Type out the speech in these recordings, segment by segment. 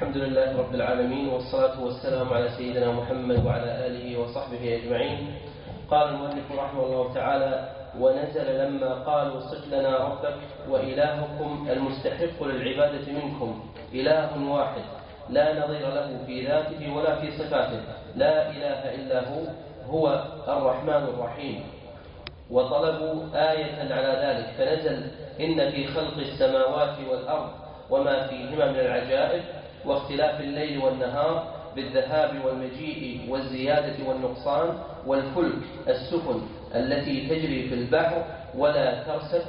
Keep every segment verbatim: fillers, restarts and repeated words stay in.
الحمد لله رب العالمين، والصلاة والسلام على سيدنا محمد وعلى آله وصحبه أجمعين. قال المؤلف رحمه الله تعالى: ونزل لما قالوا صف لنا ربك وإلهكم المستحق للعبادة منكم إله واحد لا نظير له في ذاته ولا في صفاته، لا إله إلا هو هو الرحمن الرحيم. وطلبوا آية على ذلك فنزل: إن في خلق السماوات والأرض وما فيهما من العجائب واختلاف الليل والنهار بالذهاب والمجيء والزيادة والنقصان والفلك السفن التي تجري في البحر ولا ترسب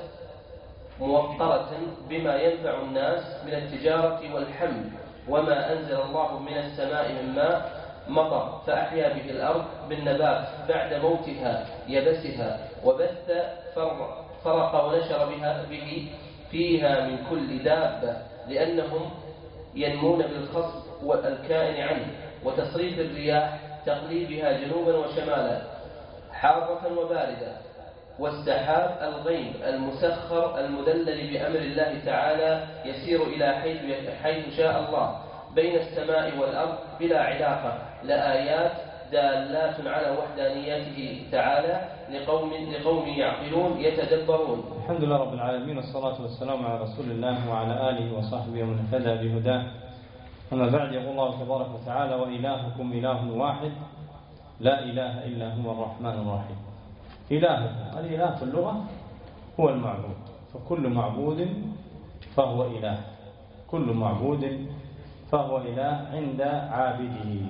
موقرة بما ينفع الناس من التجارة والحمل، وما أنزل الله من السماء من ماء مطر فأحيا به الأرض بالنبات بعد موتها يبسها، وبث فرق ونشر بها به فيها من كل دابة، لأنهم ينمون بالخصب والكائن عنه، وتصريف الرياح تقليبها جنوبا وشمالا حارة وباردة، والسحاب الغيم المسخر المدلل بأمر الله تعالى يسير إلى حيث, حيث شاء الله بين السماء والأرض بلا علاقة، لآيات دالات على وحدانيته تعالى لقوم, لقوم يعقلون يتدبرون. الحمد لله رب العالمين، والصلاة والسلام على رسول الله وعلى آله وصحبه ومن اهتدى بهداه. أما بعد، يقول الله تبارك وتعالى: وإلهكم إله واحد لا إله إلا هو الرحمن الرحيم. إلهكم، الإله في اللغة هو المعبود، فكل معبود فهو إله، كل معبود فهو إله عند عابده،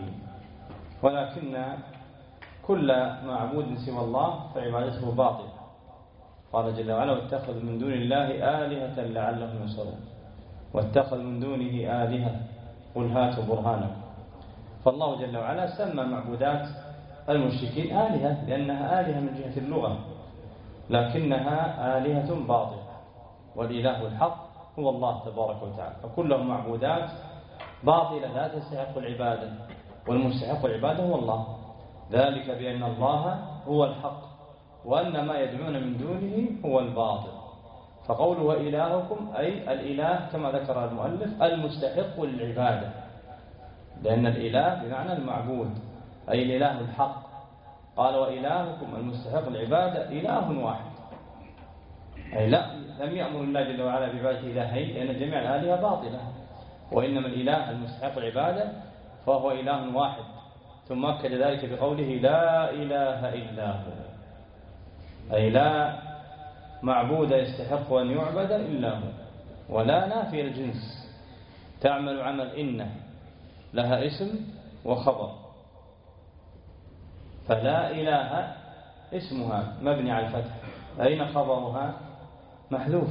ولكن كل معبود سوى الله فعبادته باطلة. قال جل وعلا: واتخذوا من دون الله آلهة لعلهم ينصرون، واتخذوا من دونه آلهة قل هاتوا برهانكم. فالله جل وعلا سمى معبودات المشركين آلهة لأنها آلهة من جهة اللغة، لكنها آلهة باطلة، والإله الحق هو الله تبارك وتعالى، فكلهم معبودات باطلة لا تستحق العبادة، والمستحق العبادة هو الله، ذلك بأن الله هو الحق وأن ما يدعون من دونه هو الباطل. فقوله وإلهكم أي الإله كما ذكر المؤلف المستحق للعبادة، لأن الإله بمعنى المعبود أي الإله الحق. قال وإلهكم المستحق للعبادة إله واحد، أي لا لم يأمر الله جل وعلا بعبادة إلهين، لأن جميع الآلهة باطلة، وإنما الإله المستحق العبادة فهو إله واحد. ثم أكد ذلك بقوله لا إله إلا هو، أي لا معبود يستحق أن يعبد إلا هو، ولا نافي الجنس تعمل عمل إن لها اسم وخبر، فلا إله اسمها مبني على الفتح، أين خبرها؟ محذوف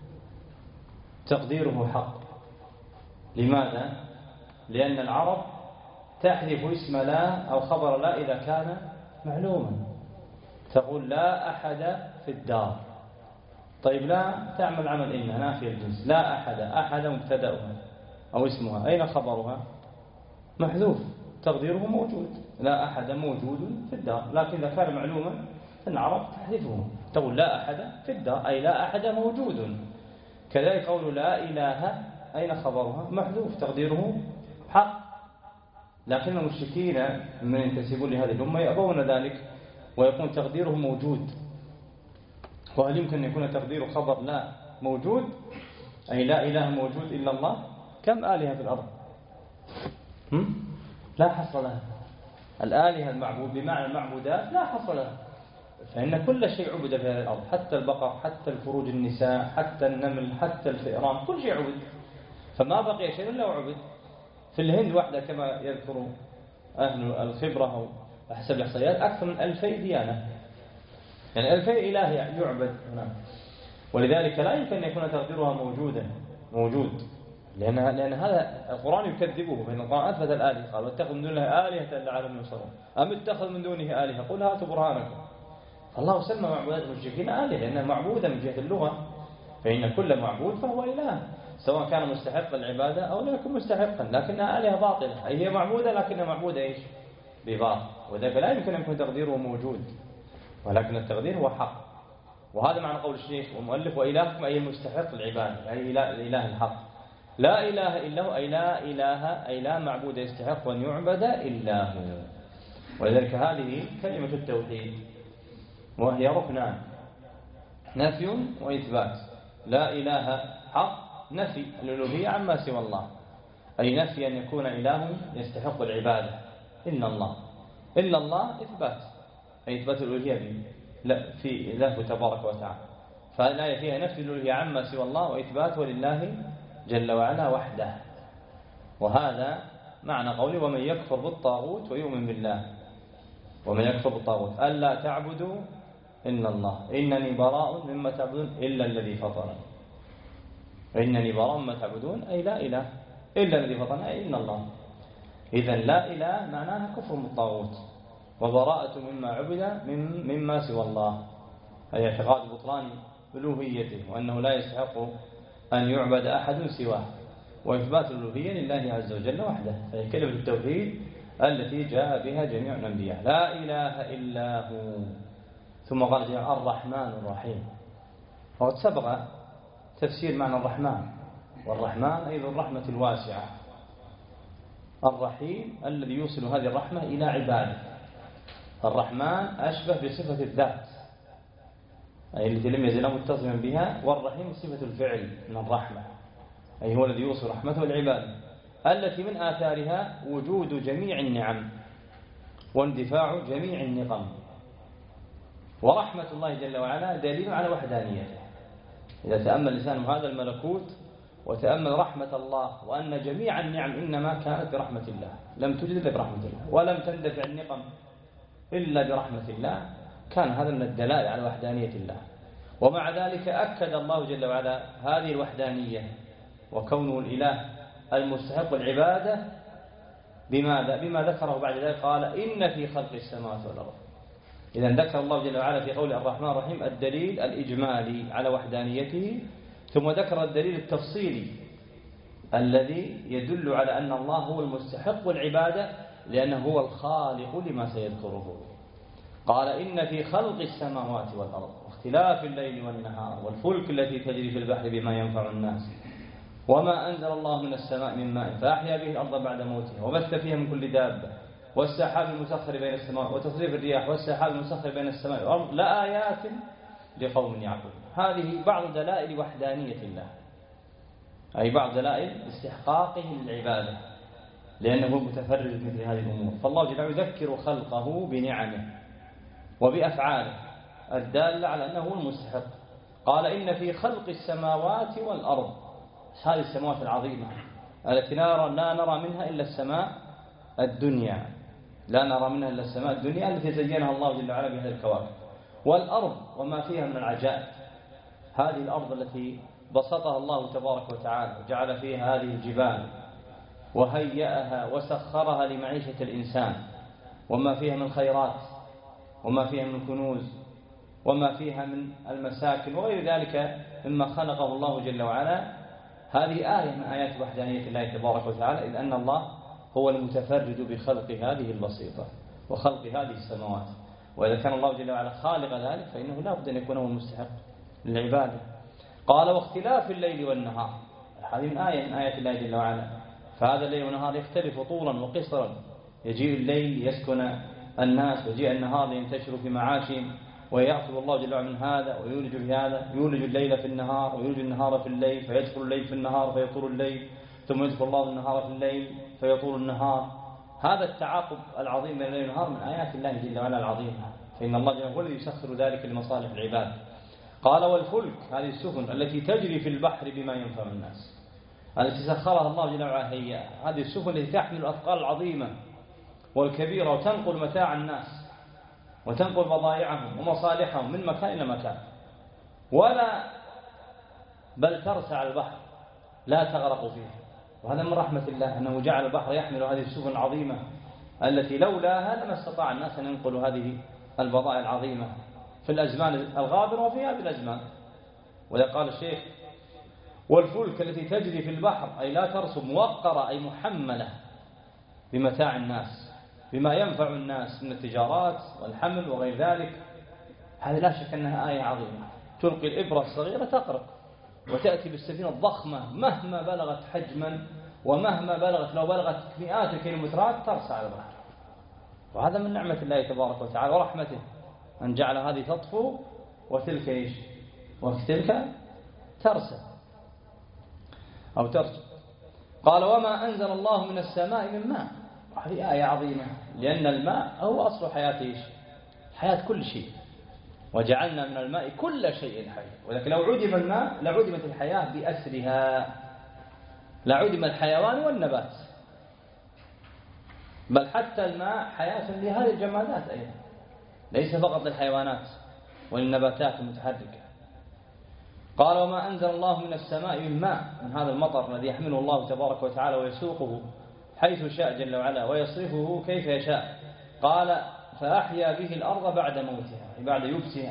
تقديره حق. لماذا؟ لأن العرب تحذف اسم لا أو خبر لا إذا كان معلوما، تقول لا أحد في الدار. طيب لا تعمل عمل إن نافي الجنس، لا أحد، أحد مبتدأها أو اسمها، أين خبرها؟ محذوف تقديره موجود، لا أحد موجود في الدار، لكن إذا كان معلوما العرب تحذفه، تقول لا أحد في الدار أي لا أحد موجود. كذلك قول لا إله أين خبرها؟ محذوف تقديره حق. لكن المشركين من ينتسبون لهذه الأمة يأبون ذلك ويكون تقديره موجود. وهل يمكن أن يكون تقدير خبر لا موجود أي لا إله موجود إلا الله؟ كم آلهة في الأرض؟ هم؟ لا حصر لها. الآلهة المعبود بمعنى المعبودات لا حصر لها، فإن كل شيء عبد في هذه الأرض، حتى البقر، حتى الفروج النساء، حتى النمل، حتى الفئران، كل شيء عبد، فما بقي شيء إلا وعبد. في الهند وحده كما يذكر أهل الخبرة وحسب الإحصائيات أكثر من ألفي ديانة، يعني ألفي إله يعبد هناك، ولذلك لا يمكن أن يكون تقديرها موجودا موجود، لأن لأن هذا القرآن يكذبه، فإن القرآن أثبت الآلهة، قال واتخذوا من دونه آلهة لعلهم ينصرون، أم اتخذوا من دونه آلهة قل هاتوا برهانكم. فالله سمى معبودات المشركين آلهة لأنها معبودة من جهة اللغة، فإن كل معبود فهو إله، سواء كان مستحق العبادة أو لا يكون مستحقا، لكنها آلهة باطلة، أي هي معبودة لكنها معبودة إيش؟ بباطل، وذلك لا يمكن أن يكون تقديره موجود، ولكن التقدير هو حق. وهذا معنى قول الشيخ والمؤلف وإلهكم أي المستحق العبادة، أي الإله الحق. لا إله إلا هو، أي لا إله أي لا معبود يستحق أن يعبد إلا هو. ولذلك هذه كلمة التوحيد، وهي ركنان: نفي وإثبات. لا إله حق، نفي الألوهية عما سوى الله، أي نفي أن يكون إله يستحق العبادة إلا الله. إلا الله إثبات، أي إثبات الألوهية في الله تبارك وتعالى. فالآية فيها نفي الألوهية عما سوى الله وإثباته لله جل وعلا وحده. وهذا معنى قوله: ومن يكفر بالطاغوت ويؤمن بالله. ومن يكفر بالطاغوت ألا تعبدوا إلا الله إنني براء مما تعبدون إلا الذي فطرني. إنني براء مما تعبدون أي لا إله إلا الذي فطرني، أي إن الله. إذن لا إله معناها كفر بالطاغوت، وبراءة مما عبد مما سوى الله، أي اعتقاد بطلان ألوهيته وأنه لا يستحق أن يعبد أحد سواه، وإثبات الألوهية لله عز وجل وحده. فهي كلمة التوحيد التي جاء بها جميع الأنبياء: لا إله إلا هو. ثم قال جميع الرحمن الرحيم. وقد سبق تفسير معنى الرحمن، والرحمن أيضا الرحمة الواسعة. الرحيم الذي يوصل هذه الرحمة إلى عباده. الرحمن أشبه بصفة الذات، أي التي لم يزل متصلا بها، والرحيم صفة الفعل من الرحمة، أي هو الذي يوصل رحمته العباد، التي من آثارها وجود جميع النعم واندفاع جميع النقم. ورحمة الله جل وعلا دليل على وحدانيته. إذا تأمل الإنسان هذا الملكوت وتأمل رحمة الله، وأن جميع النعم إنما كانت برحمة الله، لم توجد إلا برحمة الله، ولم تندفع النقم إلا برحمة الله، كان هذا من الدلائل على وحدانية الله. ومع ذلك أكد الله جل وعلا هذه الوحدانية وكونه الإله المستحق العبادة بماذا؟ بما ذكره بعد ذلك، قال: إن في خلق السماوات والأرض. إذا ذكر الله جل وعلا في قوله الرحمن الرحيم الدليل الإجمالي على وحدانيته، ثم ذكر الدليل التفصيلي الذي يدل على أن الله هو المستحق العبادة، لأنه هو الخالق لما سيذكره. قال: إن في خلق السماوات والأرض واختلاف الليل والنهار والفلك التي تجري في البحر بما ينفع الناس وما أنزل الله من السماء من ماء فأحيا به الأرض بعد موتها وبث فيها من كل دابة والسحاب المسخر بين السماء وتصريف الرياح والسحاب المسخر بين السماء والأرض لآيات لقوم يعقلون. هذه بعض دلائل وحدانية الله، أي بعض دلائل استحقاقه للعبادة، لأنه متفرد مثل هذه الأمور. فالله جل وعلا يذكر خلقه بنعمه وبأفعاله الدالة على أنه هو المستحق. قال: إن في خلق السماوات والأرض. هذه السماوات العظيمة التي نرى لا نرى منها إلا السماء الدنيا، لا نرى منها إلا السماء الدنيا التي زينها الله جل وعلا بهذه الكواكب، والأرض وما فيها من العجائب. هذه الأرض التي بسطها الله تبارك وتعالى وجعل فيها هذه الجبال وهيأها وسخرها لمعيشة الإنسان، وما فيها من خيرات وما فيها من كنوز وما فيها من المساكن وغير ذلك مما خلقه الله جل وعلا. هذه آية من آيات وحدانية الله تبارك وتعالى، إذ أن الله هو المتفرد بخلق هذه البسيطة وخلق هذه السماوات. وإذا كان الله جل وعلا خالق ذلك فإنه لا بد أن يكون هو المستحق للعبادة. قال: واختلاف الليل والنهار. هذه من آية من آيات الله جل وعلا. فهذا الليل والنهار يختلف طولا وقصرا، يجيء الليل ليسكن الناس ويجيء النهار لينتشروا في معاشهم، ويأخذ الله جل وعلا من هذا ويولج في هذا، يولج الليل في النهار ويولج النهار في الليل، فيدخل الليل في النهار فيطول الليل، ثم يدخل الله النهار في الليل فيطول النهار. هذا التعاقب العظيم بين الليل والنهار من آيات الله جل وعلا العظيمة، فإن الله جل وعلا هو الذي يسخر ذلك لمصالح العباد. قال: والفلك، هذه السفن التي تجري في البحر بما ينفع الناس، التي سخرها الله جل وعلا هيئها. هذه السفن التي تحمل الأثقال العظيمة والكبيرة وتنقل متاع الناس وتنقل بضائعهم ومصالحهم من مكان إلى مكان، ولا بل ترسع البحر لا تغرق فيه. وهذا من رحمة الله أنه جعل البحر يحمل هذه السفن العظيمة التي لولاها لما استطاع الناس أن ينقلوا هذه البضائع العظيمة في الأزمان الغابرة وفي هذه الأزمان. ويقال الشيخ: والفلك التي تجري في البحر، أي لا ترسب، موقرة أي محملة بمتاع الناس بما ينفع الناس من التجارات والحمل وغير ذلك. هذه لا شك أنها آية عظيمة، تلقي الإبرة الصغيرة تقرق وتأتي بالسفينة الضخمة مهما بلغت حجما ومهما بلغت، لو بلغت مئات الكيلومترات ترسى على البحر. وهذا من نعمة الله تبارك وتعالى ورحمته أن جعل هذه تطفو وتلك إيش وتلك ترسى أو ترسى. قال وما أنزل الله من السماء من ماء. هذه آية عظيمة، لأن الماء هو أصل حياة إيش؟ حياة كل شيء، وجعلنا من الماء كل شيء حي. ولكن لو عدم الماء لعدمت الحياة بأسرها، لعدم الحيوان والنبات، بل حتى الماء حياة لهذه الجمادات أيضا، ليس فقط للحيوانات والنباتات المتحركة. قال وما أنزل الله من السماء من ماء، من هذا المطر الذي يحمله الله تبارك وتعالى ويسوقه حيث شاء جل وعلا ويصرفه كيف يشاء. قال فأحيا به الأرض بعد موتها، بعد يبسها،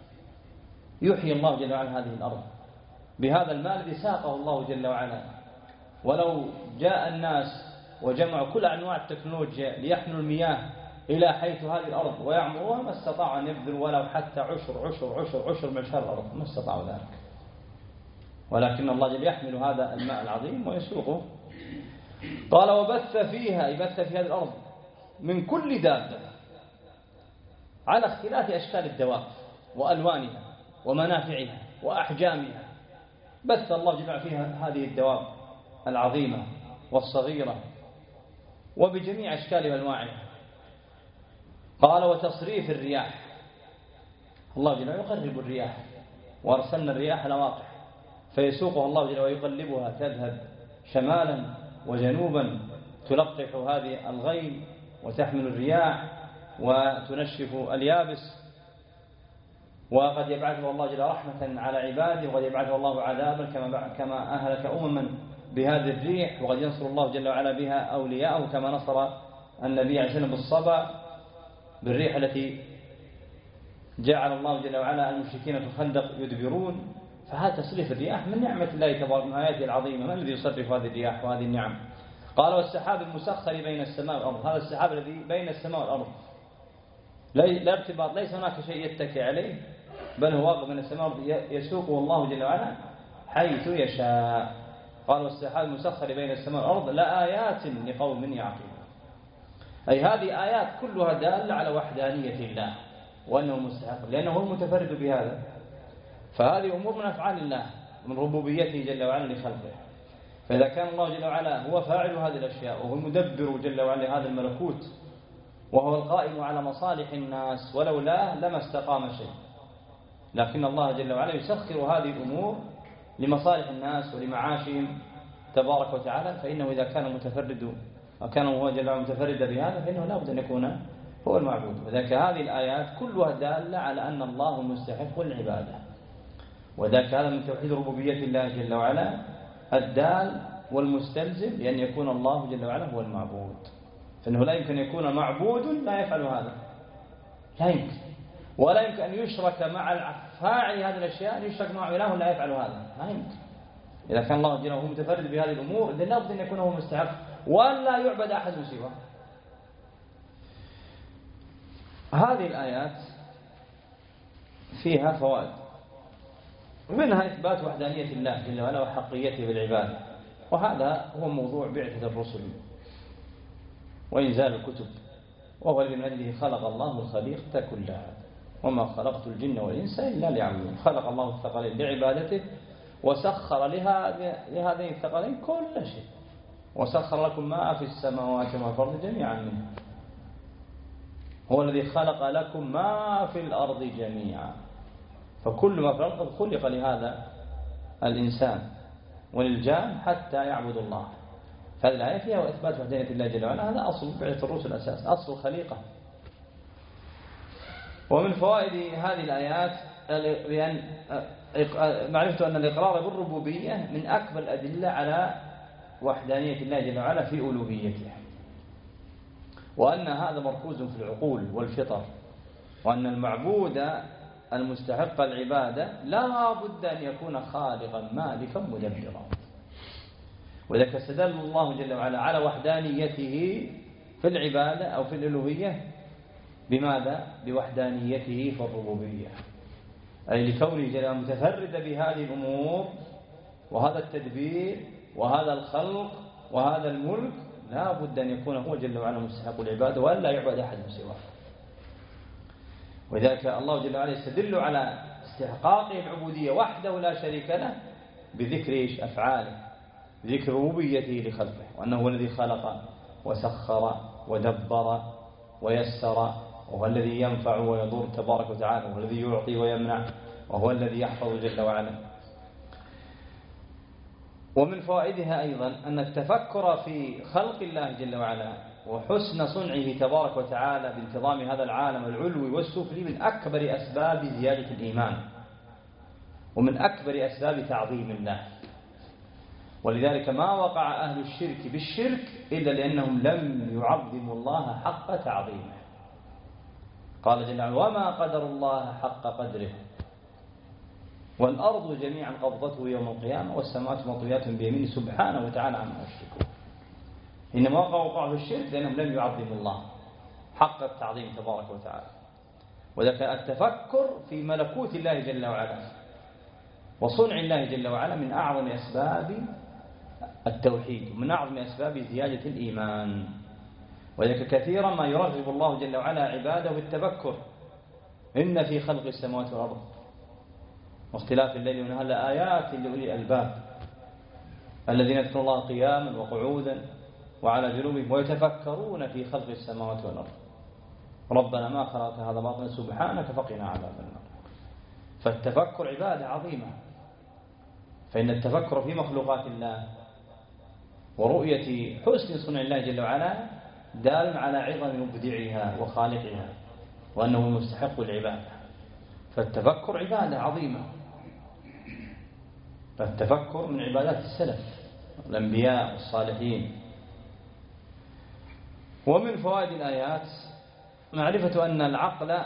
يحيي الله جل وعلا هذه الأرض بهذا الماء الذي ساقه الله جل وعلا. ولو جاء الناس وجمعوا كل أنواع التكنولوجيا ليحملوا المياه إلى حيث هذه الأرض ويعمروها ما استطاعوا أن يبذلوا ولو حتى عشر عشر عشر عشر من شر الأرض، ما استطاعوا ذلك. ولكن الله جل يحمل هذا الماء العظيم ويسوقه. قال وبث فيها، يبث في هذه الأرض من كل دابة على اختلاف أشكال الدواب وألوانها ومنافعها وأحجامها. بث الله جل وعلا فيها هذه الدواب العظيمة والصغيرة وبجميع أشكال وأنواعها. قال وتصريف الرياح، الله جل وعلا يقرب الرياح، وأرسلنا الرياح لواقح فيسوقها الله جل وعلا ويقلبها تذهب شمالا وجنوبا، تلقح هذه الغيم وتحمل الرياح وتنشف اليابس. وقد يبعثه الله جل رحمة على عباده، وقد يبعثه الله عذابا كما كما أهلك أمما بهذه الريح، وقد ينصر الله جل وعلا بها أولياءه كما نصر النبي عليه السلام بالصبا بالريح التي جعل الله جل وعلا المشركين في الخندق يدبرون. فهذا تصريف الرياح من نعمة الله تبارك من آياته العظيمة. من الذي يصرف هذه الرياح وهذه النعم؟ قال والسحاب المسخر بين السماء والأرض، هذا السحاب الذي بين السماء والأرض لا ارتباط، ليس هناك شيء يتكي عليه، بل هو واقع من السماء والأرض يسوقه الله جل وعلا حيث يشاء. قال والسحاب المسخر بين السماء والأرض لآيات لقوم يعقلون. أي هذه آيات كلها دالة على وحدانية الله وأنه مستحق، لأنه هو المتفرد بهذا. فهذه أمور من أفعال الله من ربوبيته جل وعلا لخلقه. فإذا كان الله جل وعلا هو فاعل هذه الأشياء وهو المدبر جل وعلا هذا الملكوت وهو القائم على مصالح الناس، ولولا لما استقام شيء، لكن الله جل وعلا يسخر هذه الأمور لمصالح الناس ولمعاشهم تبارك وتعالى. فإنه إذا كان متفرد وكان هو جل وعلا متفردا بهذا فإنه لا بد أن يكون هو المعبود. وذلك هذه الآيات كلها دالة على أن الله مستحق العبادة، وذلك هذا من توحيد ربوبية الله جل وعلا الدال والمستلزم لأن يكون الله جل وعلا هو المعبود. فإنه لا يمكن أن يكون معبود لا يفعل هذا، لا يمكن، ولا يمكن أن يشرك مع فاعل هذه الأشياء، أن يشرك مع إله لا يفعل هذا، لا يمكن. إذا كان الله جل وعلا هو متفرد بهذه الأمور إذن لا بد أن يكون هو مستحق ولا يعبد أحد سواه. هذه الآيات فيها فوائد، منها إثبات وحدانية الله جل وعلا وحقيته بالعبادة، وهذا هو موضوع بعثة الرسل وإنزال الكتب، وهو الذي من أجله خلق الله الخليقة كلها، وما خلقت الجن والإنس إلا ليعبدون. خلق الله الثقلين لعبادته وسخر لهذين الثقلين كل شيء، وسخر لكم ما في السماوات وما في الأرض جميعا منه. هو الذي خلق لكم ما في الأرض جميعا، فكل ما في الأرض خلق لهذا الإنسان وللجان حتى يعبد الله. فهذه الآية فيها إثبات وحدانية الله جل وعلا، هذا أصل بعثة الرسل الأساس، أصل الخليقة. ومن فوائد هذه الآيات بأن معرفة أن الإقرار بالربوبية من أكبر الأدلة على وحدانية الله جل وعلا في ألوهيته، وأن هذا مركوز في العقول والفطر، وأن المعبود المستحق العبادة لا بد أن يكون خالقا مالكا مدبرا. وذلك استدل الله جل وعلا على وحدانيته في العبادة أو في الألوهية بماذا؟ بوحدانيته في الربوبية، أي لكونه جل وعلا متفرد بهذه الأمور وهذا التدبير وهذا الخلق وهذا الملك لا بد أن يكون هو جل وعلا مستحق العبادة وألا يعبد أحد سواه. ولذلك الله جل وعلا يستدل على استحقاقه العبودية وحده لا شريك له بذكر أفعاله، بذكر ربوبيته لخلقه، وأنه هو الذي خلق وسخر ودبر ويسر، وهو الذي ينفع ويضر تبارك وتعالى، وهو الذي يعطي ويمنع، وهو الذي يحفظ جل وعلا. ومن فوائدها أيضا أن التفكر في خلق الله جل وعلا وحسن صنعه تبارك وتعالى بانتظام هذا العالم العلوي والسفلي من أكبر أسباب زيادة الإيمان ومن أكبر أسباب تعظيم الله. ولذلك ما وقع أهل الشرك بالشرك إلا لأنهم لم يعظموا الله حق تعظيمه. قال جل وعلا: وما قدر الله حق قدره والأرض جميعا قبضته يوم القيامة والسماوات مطويات بيمينه سبحانه وتعالى عما يشركون. إنما وقعوا في الشرك لأنهم لم يعظموا الله حق التعظيم تبارك وتعالى. وذلك التفكر في ملكوت الله جل وعلا وصنع الله جل وعلا من أعظم أسباب التوحيد ومن أعظم أسباب زيادة الإيمان. وذلك كثيرا ما يرغب الله جل وعلا عباده بالتفكر: إن في خلق السماوات والأرض واختلاف الليل والنهار لآيات لأولي الألباب الذين يذكرون الله قياما وقعودا وعلى جنوبهم ويتفكرون في خلق السماوات والأرض ربنا ما خلقت هذا باطلا سبحانك فقنا عذاب النار. فالتفكر عبادة عظيمة، فإن التفكر في مخلوقات الله ورؤية حسن صنع الله جل وعلا دال على عظم مبدعها وخالقها وأنه مستحق العبادة. فالتفكر عبادة عظيمة، فالتفكر من عبادات السلف الأنبياء والصالحين. ومن فوائد الآيات معرفة أن العقل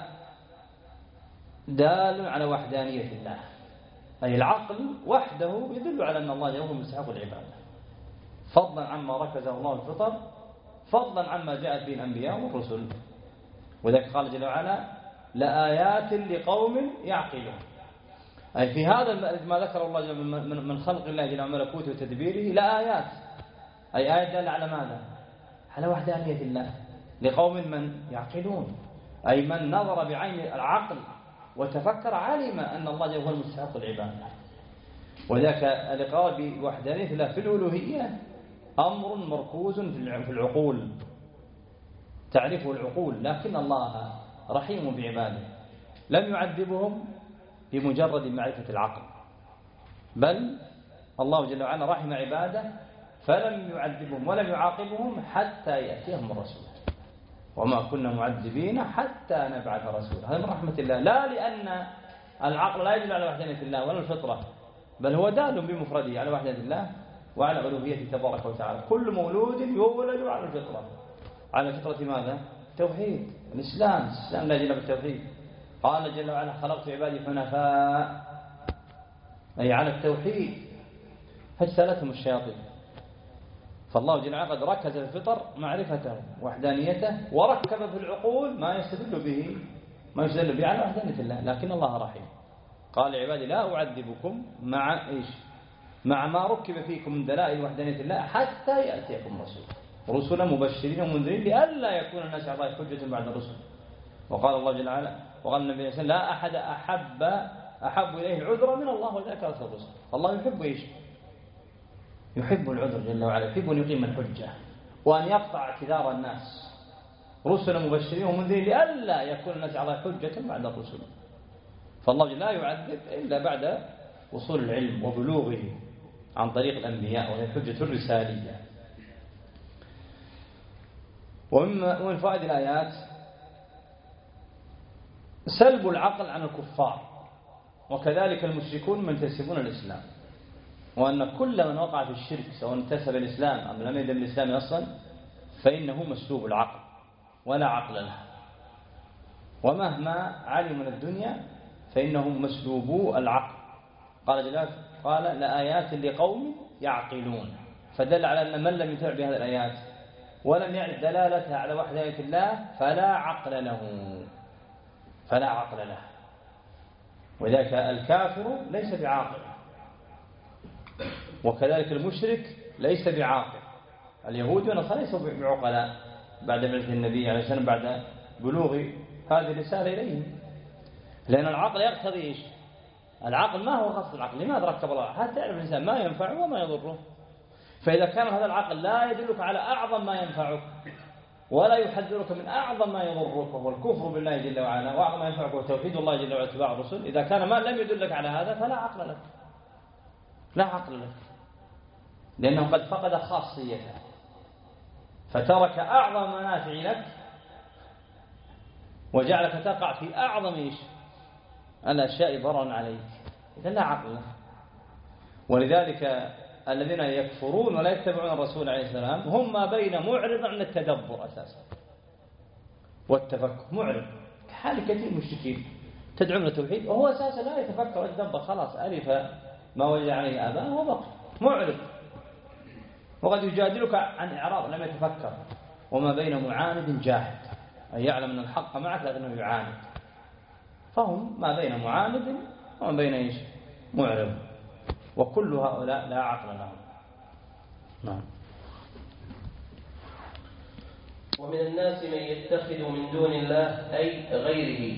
دال على وحدانية الله، أي العقل وحده يدل على أن الله هو مستحق العبادة، فضلا عما ركزه الله الفطر، فضلا عما جاءت به الأنبياء والرسل. وذلك قال جل وعلا: لآيات لقوم يعقلون. أي في هذا ما ذكر الله من خلق الله جل وعلا ملكوته وتدبيره لآيات، أي آيات دالة على ماذا؟ على وحدانية الله لقوم من يعقلون، أي من نظر بعين العقل وتفكر علم أن الله هو المستحق العبادة. وذاك الإقرار بوحدانية الله في الألوهية أمر مركوز في العقول، تعرفه العقول، لكن الله رحيم بعباده لم يعذبهم بمجرد معرفة العقل، بل الله جل وعلا رحم عباده فلم يعذبهم ولم يعاقبهم حتى يأتيهم الرسول، وما كنا معذبين حتى نبعث رسولا. هذا من رحمة الله، لا لأن العقل لا يدل على وحدانية الله ولا الفطرة، بل هو دال بمفرده على وحدانية الله وعلى ألوهيته تبارك وتعالى. كل مولود يولد على الفطرة، على فطرة ماذا؟ التوحيد، الإسلام، الإسلام لا يجب بالتوحيد. قال جل وعلا: خلقت عبادي حنفاء، أي على التوحيد، فاجتالتهم الشياطين. فالله جل وعلا قد ركز في الفطر معرفته وحدانيته، وركب في العقول ما يستدل به ما يستدل به على وحدانية الله، لكن الله رحيم. قال: عبادي لا أعذبكم مع إيش؟ مع ما ركب فيكم من دلائل وحدانية الله حتى يأتيكم رسول، رسلا مبشرين ومنذرين لئلا يكون الناس على الله حجة بعد الرسل. وقال الله جل وعلا: وقال النبي صلى الله عليه وسلم: لا أحد أحب أحب إليه العذر من الله وذاك رسول الرسل. الله يحب إيش؟ يحب العذر جل وعلا، يحب أن يقيم الحجة وأن يقطع اعتذار الناس، رسلا مبشرين ومنذرين لئلا يكون الناس على حجة بعد الرسل. فالله لا يعذب إلا بعد وصول العلم وبلوغه عن طريق الأنبياء، وهي حجة الرسالية. ومن فوائد الآيات سلب العقل عن الكفار وكذلك المشركون من ينتسبون الإسلام، وأن كل من وقع في الشرك سواء انتسب الإسلام أم لم يدل الإسلام أصلا فإنه مسلوب العقل ولا عقل له، ومهما علم من الدنيا فإنهم مسلوبو العقل. قال جلاله: قال: لآيات لقوم يعقلون. فدل على أن من لم يتبع بهذه الآيات ولم يعرف دلالتها على وحدانية الله فلا عقل له، فلا عقل له. وذلك الكافر ليس بعاقل، وكذلك المشرك ليس بعاقل. اليهود والنصارى ليسوا بعقلاء بعد بعثة النبي عليه السلام بعد بلوغ هذه الرسالة إليهم، لأن العقل يقتضي إيش؟ العقل ما هو خاص بالعقل. لماذا ركب الله؟ حتى يعرف الإنسان ما ينفعه وما يضره. فإذا كان هذا العقل لا يدلك على أعظم ما ينفعك ولا يحذرك من أعظم ما يضرك وهو الكفر بالله جل وعلا، وأعظم ما ينفعك وتوحيد الله جل وعلا واتباع الرسل، إذا كان ما لم يدلك على هذا فلا عقل لك، لا عقل لك، لأنه قد فقد خاصيته فترك أعظم منافع لك وجعلك تقع في أعظم إيش؟ الأشياء ضررا عليك، إذا لا عقل لك. ولذلك الذين يكفرون ولا يتبعون الرسول عليه السلام هم ما بين معرض عن التدبر أساسا والتفكر، معرض كحال كثير المشركين تدعون التوحيد وهو أساسا لا يتفكر ويتدبر، خلاص ألف ما وجد عليه آباءه وبقي معرض، وقد يجادلك عن إعراض لم يتفكر. وما بين معاند جاهد أي يعلم أن الحق معك لكنه يعاند، فهم ما بين معاند وما بين إيش؟ معرض، وكل هؤلاء لا عقل لهم. نعم. ومن الناس من يتخذ من دون الله أي غيره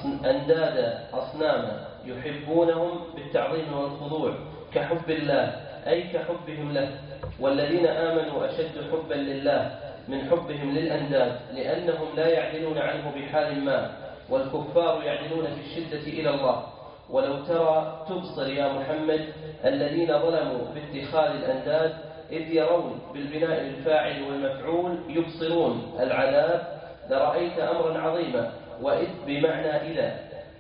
أندادا أصناما يحبونهم بالتعظيم والخضوع كحب الله أي كحبهم له، والذين آمنوا أشد حبا لله من حبهم للأنداد لأنهم لا يعدلون عنه بحال ما، والكفار يعدلون في الشدة إلى الله. ولو ترى تبصر يا محمد الذين ظلموا باتخاذ الأنداد إذ يرون بالبناء الفاعل والمفعول يبصرون العذاب لرأيت أمرا عظيما، وإذ بمعنى إذا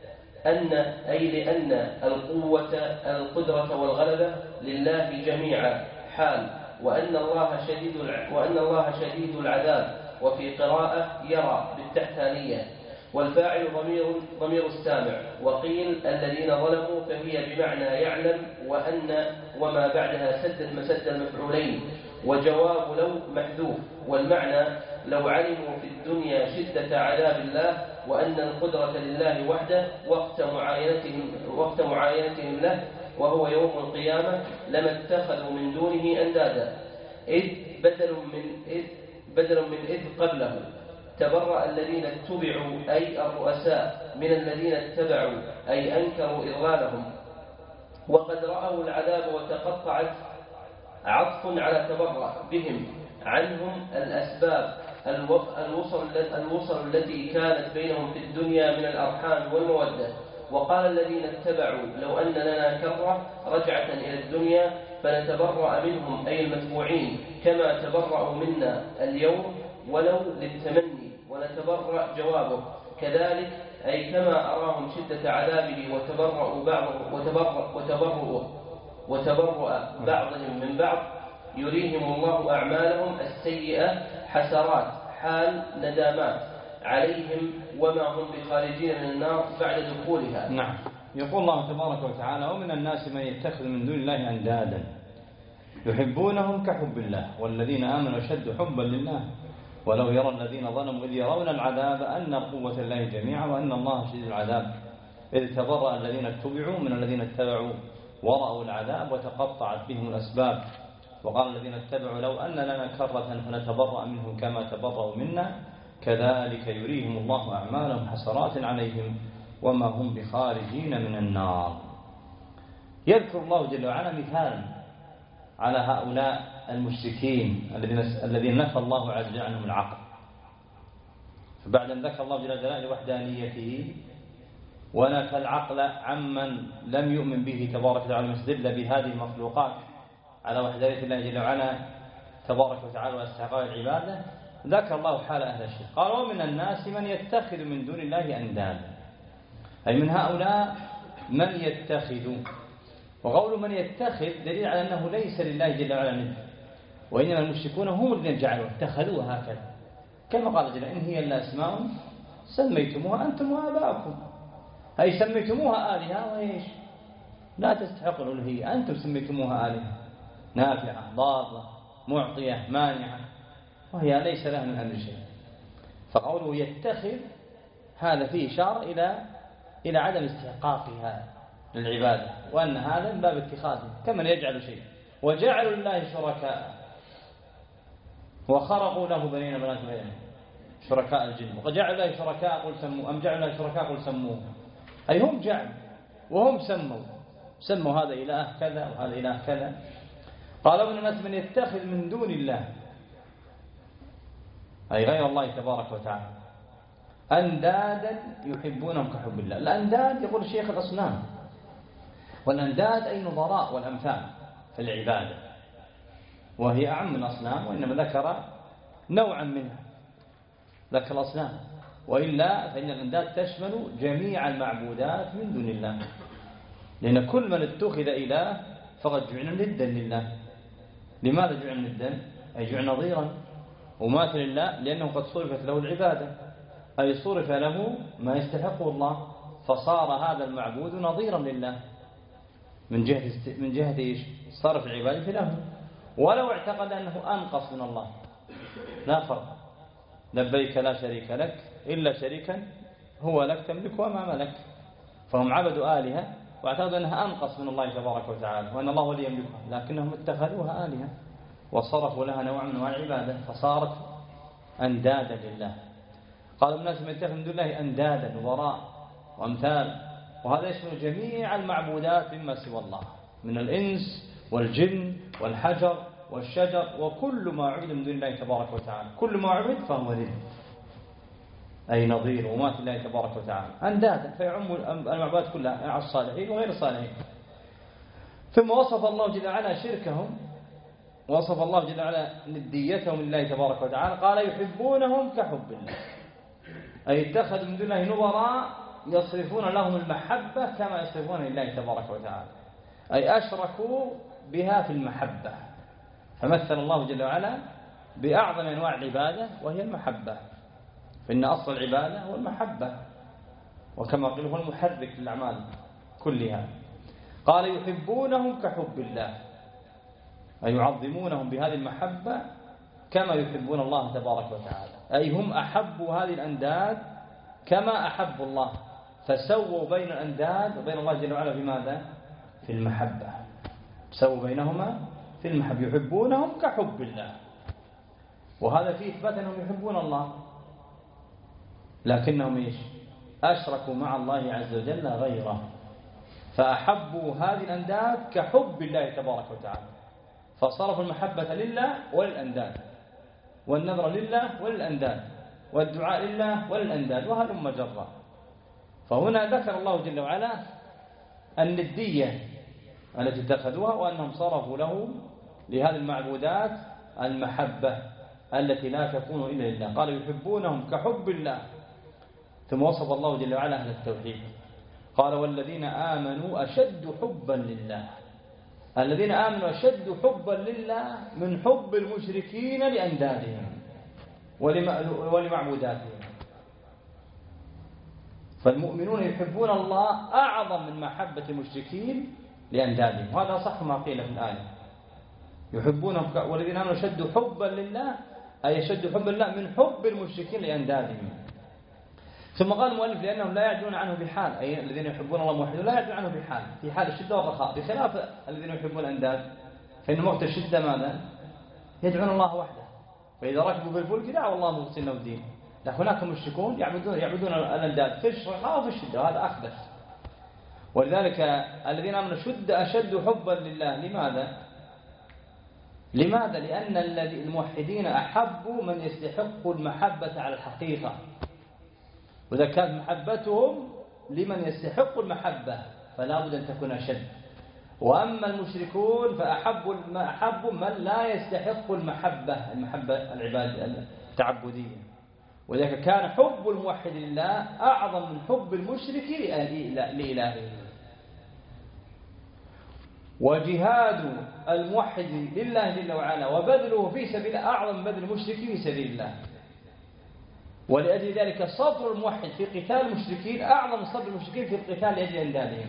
أن أي لأن القوة القدرة والغلبة لله جميعا حال، وأن الله شديد وأن الله شديد العذاب. وفي قراءة يرى بالتحتانية، والفاعل ضمير ضمير السامع. وقيل الذين ظلموا فهي بمعنى يعلم، وأن وما بعدها سدت مسد المفعولين، وجواب لو محذوف. والمعنى لو علموا في الدنيا شدة عذاب الله وأن القدرة لله وحده وقت معاينتهم وقت معاينتهم له وهو يوم القيامة لما اتخذوا من دونه أندادا، إذ بدل من إذ بدل من إذ قبله. تبرأ الذين اتبعوا أي الرؤساء من الذين اتبعوا أي أنكروا إضلالهم، وقد رأوا العذاب وتقطعت عطف على تبرأ بهم عنهم الأسباب الوصل, الوصل التي كانت بينهم في الدنيا من الأرحام والمودة. وقال الذين اتبعوا لو أن لنا كرة رجعة إلى الدنيا فنتبرأ منهم أي المتبوعين كما تبرأوا منا اليوم ولو للتمني، ونتبرأ جوابه كذلك أي كما أراهم شدة عذابه وتبرأوا بعض وتبرأ وتبرؤوا وتبرأ بعضهم من بعض يريهم الله أعمالهم السيئة حسرات حال ندامات عليهم وما هم بخارجين من النار بعد دخولها. نعم. يقول الله تبارك وتعالى: ومن الناس من يتخذ من دون الله أندادا يحبونهم كحب الله والذين آمنوا أشد حبا لله ولو يرى الذين ظلموا إذ يرون العذاب أن قوة الله جميعا وأن الله شديد العذاب إذ تبرأ الذين اتبعوا من الذين اتبعوا ورأوا العذاب وتقطعت بهم الأسباب. وقال الذين اتبعوا لو أن لنا كرة فنتبرأ منهم كما تبرأوا منا كذلك يريهم الله أعمالهم حسرات عليهم وما هم بخارجين من النار. يذكر الله جل وعلا مثالا على هؤلاء المشركين الذين نفى الله عز وجل عنهم العقل. فبعد أن ذكر الله جل وعلا لوحدانيته ونفى العقل عمن لم يؤمن به تبارك وتعالى مستدل بهذه المخلوقات على وحدانية الله جل وعلا تبارك وتعالى واستحقاق العبادة، ذكر الله حال أهل الشرك. قال: ومن الناس من يتخذ من دون الله أندادا، أي من هؤلاء من يتخذ. وقول من يتخذ دليل على أنه ليس لله جل وعلا ند، وإنما المشركون هم الذين جعلوا اتخذوها هكذا، كما قال جل: إن هي إلا أسماء سميتموها أنتم وآباؤكم، أي سميتموها آلهة وإيش لا تستحق الألوهية، أنتم سميتموها آلهة نافعة ضارة معطية مانعة وهي ليس لها من أمر شيء. فقوله يتخذ هذا فيه إشارة إلى إلى عدم استحقاقها للعبادة، وأن هذا من باب اتخاذه كمن يجعل شيء وجعلوا لله شركاء وخرقوا له بنين بنات بنين شركاء الجن وجعلوا له شركاء قل سموه أم جعلوا له شركاء قل سموه أي هم جعلوا وهم سموا سموا هذا إله كذا وهذا إله كذا. قال ابن الناس من يتخذ من دون الله أي غير الله تبارك وتعالى أندادا يحبونهم كحب الله. الأنداد يقول الشيخ الأصنام، والأنداد أي نظراء والأمثال في العبادة، وهي أعم من الأصنام، وإنما ذكر نوعا منها ذكر الأصنام، وإلا فإن الأنداد تشمل جميع المعبودات من دون الله، لأن كل من اتخذ إله فقد جعل ندا لله. لماذا جعل ندا؟ أي جعل نظيرا وماثل لله، لأنه قد صرفت له العبادة، أي صرف له ما يستحقه الله، فصار هذا المعبود نظيرا لله من جهة من جهة إيش؟ صرف العبادة له. ولو اعتقد أنه أنقص من الله لا فرق، لبيك لا شريك لك إلا شريكا هو لك تملك وما ملك، فهم عبدوا آلهة واعتقدوا أنها أنقص من الله تبارك وتعالى وأن الله ولي يملكها، لكنهم اتخذوها آلهة وصرفوا لها نوع من أنواع العبادة فصارت أندادا لله. قال الناس من يتخذ من دون الله أندادا نظراء وأمثال، وهذا يشمل جميع المعبودات مما سوى الله من الإنس والجن والحجر والشجر وكل ما عبد من دون الله تبارك وتعالى، كل ما عبد فهو ند أي نظير وماثل الله تبارك وتعالى أندادا، فيعم المعبودات كلها على الصالحين وغير الصالحين. ثم وصف الله جل وعلا شركهم، وصف الله جل وعلا نديتهم لله تبارك وتعالى، قال يحبونهم كحب الله، أي اتخذوا من دون الله نظراء يصرفون لهم المحبة كما يصرفون لله تبارك وتعالى، أي أشركوا بها في المحبة. فمثل الله جل وعلا بأعظم أنواع العبادة وهي المحبة، فإن أصل العبادة هو المحبة، وكما قيل هو المحرك للأعمال كلها. قال يحبونهم كحب الله، أي يعظمونهم بهذه المحبة كما يحبون الله تبارك وتعالى، أي هم أحبوا هذه الأنداد كما أحبوا الله، فسووا بين الأنداد وبين الله جل وعلا بماذا؟ في المحبة، سووا بينهما في المحبة، يحبونهم كحب الله، وهذا فيه إثبات أنهم يحبون الله، لكنهم إيش؟ أشركوا مع الله عز وجل غيره، فأحبوا هذه الأنداد كحب الله تبارك وتعالى، فصرفوا المحبة لله وللأنداد، والنذر لله وللأنداد، والدعاء لله وللأنداد، وهلم جرا. فهنا ذكر الله جل وعلا الندية التي اتخذوها، وأنهم صرفوا له لهذه المعبودات المحبة التي لا تكون إلا لله. قال يحبونهم كحب الله. ثم وصف الله جل وعلا أهل التوحيد، قال والذين آمنوا أشد حبا لله، الذين آمنوا أشد حبا لله من حب المشركين لأندادهم ولمعبوداتهم. فالمؤمنون يحبون الله أعظم من محبة المشركين لأندادهم، وهذا صح ما قيل في الآية. يحبونهم والذين آمنوا أشد حبا لله، أي أشد حبا لله من حب المشركين لأندادهم. ثم قال المؤلف لأنهم لا يعدون عنه بحال، أي الذين يحبون الله موحدون لا يعدون عنه بحال في حال الشدة والرخاء، بخلاف الذين يحبون الأنداد فإن وقت الشدة ماذا؟ يدعون الله وحده، فإذا ركبوا بالفلك دعوا الله مخلصين له الدين. لكن هناك مشركون يعبدون يعبدون الأنداد في الرخاء وفي الشدة، وهذا أخبث. ولذلك الذين آمنوا شد أشد حبا لله. لماذا؟ لماذا؟ لأن الموحدين أحبوا من يستحق المحبة على الحقيقة، وإذا كانت محبتهم لمن يستحق المحبة فلا بد أن تكون أشد. وأما المشركون فأحبوا أحبوا من لا يستحق المحبة، المحبة العبادة التعبدية، ولذلك كان حب الموحد لله أعظم من حب المشرك لإلهه. وجهاد الموحد لله جل وعلا وبذله في سبيل أعظم من بذل المشرك في سبيل الله. ولأجل ذلك صبر الموحد في قتال المشركين أعظم من صبر المشركين في القتال لأجل أندادهم.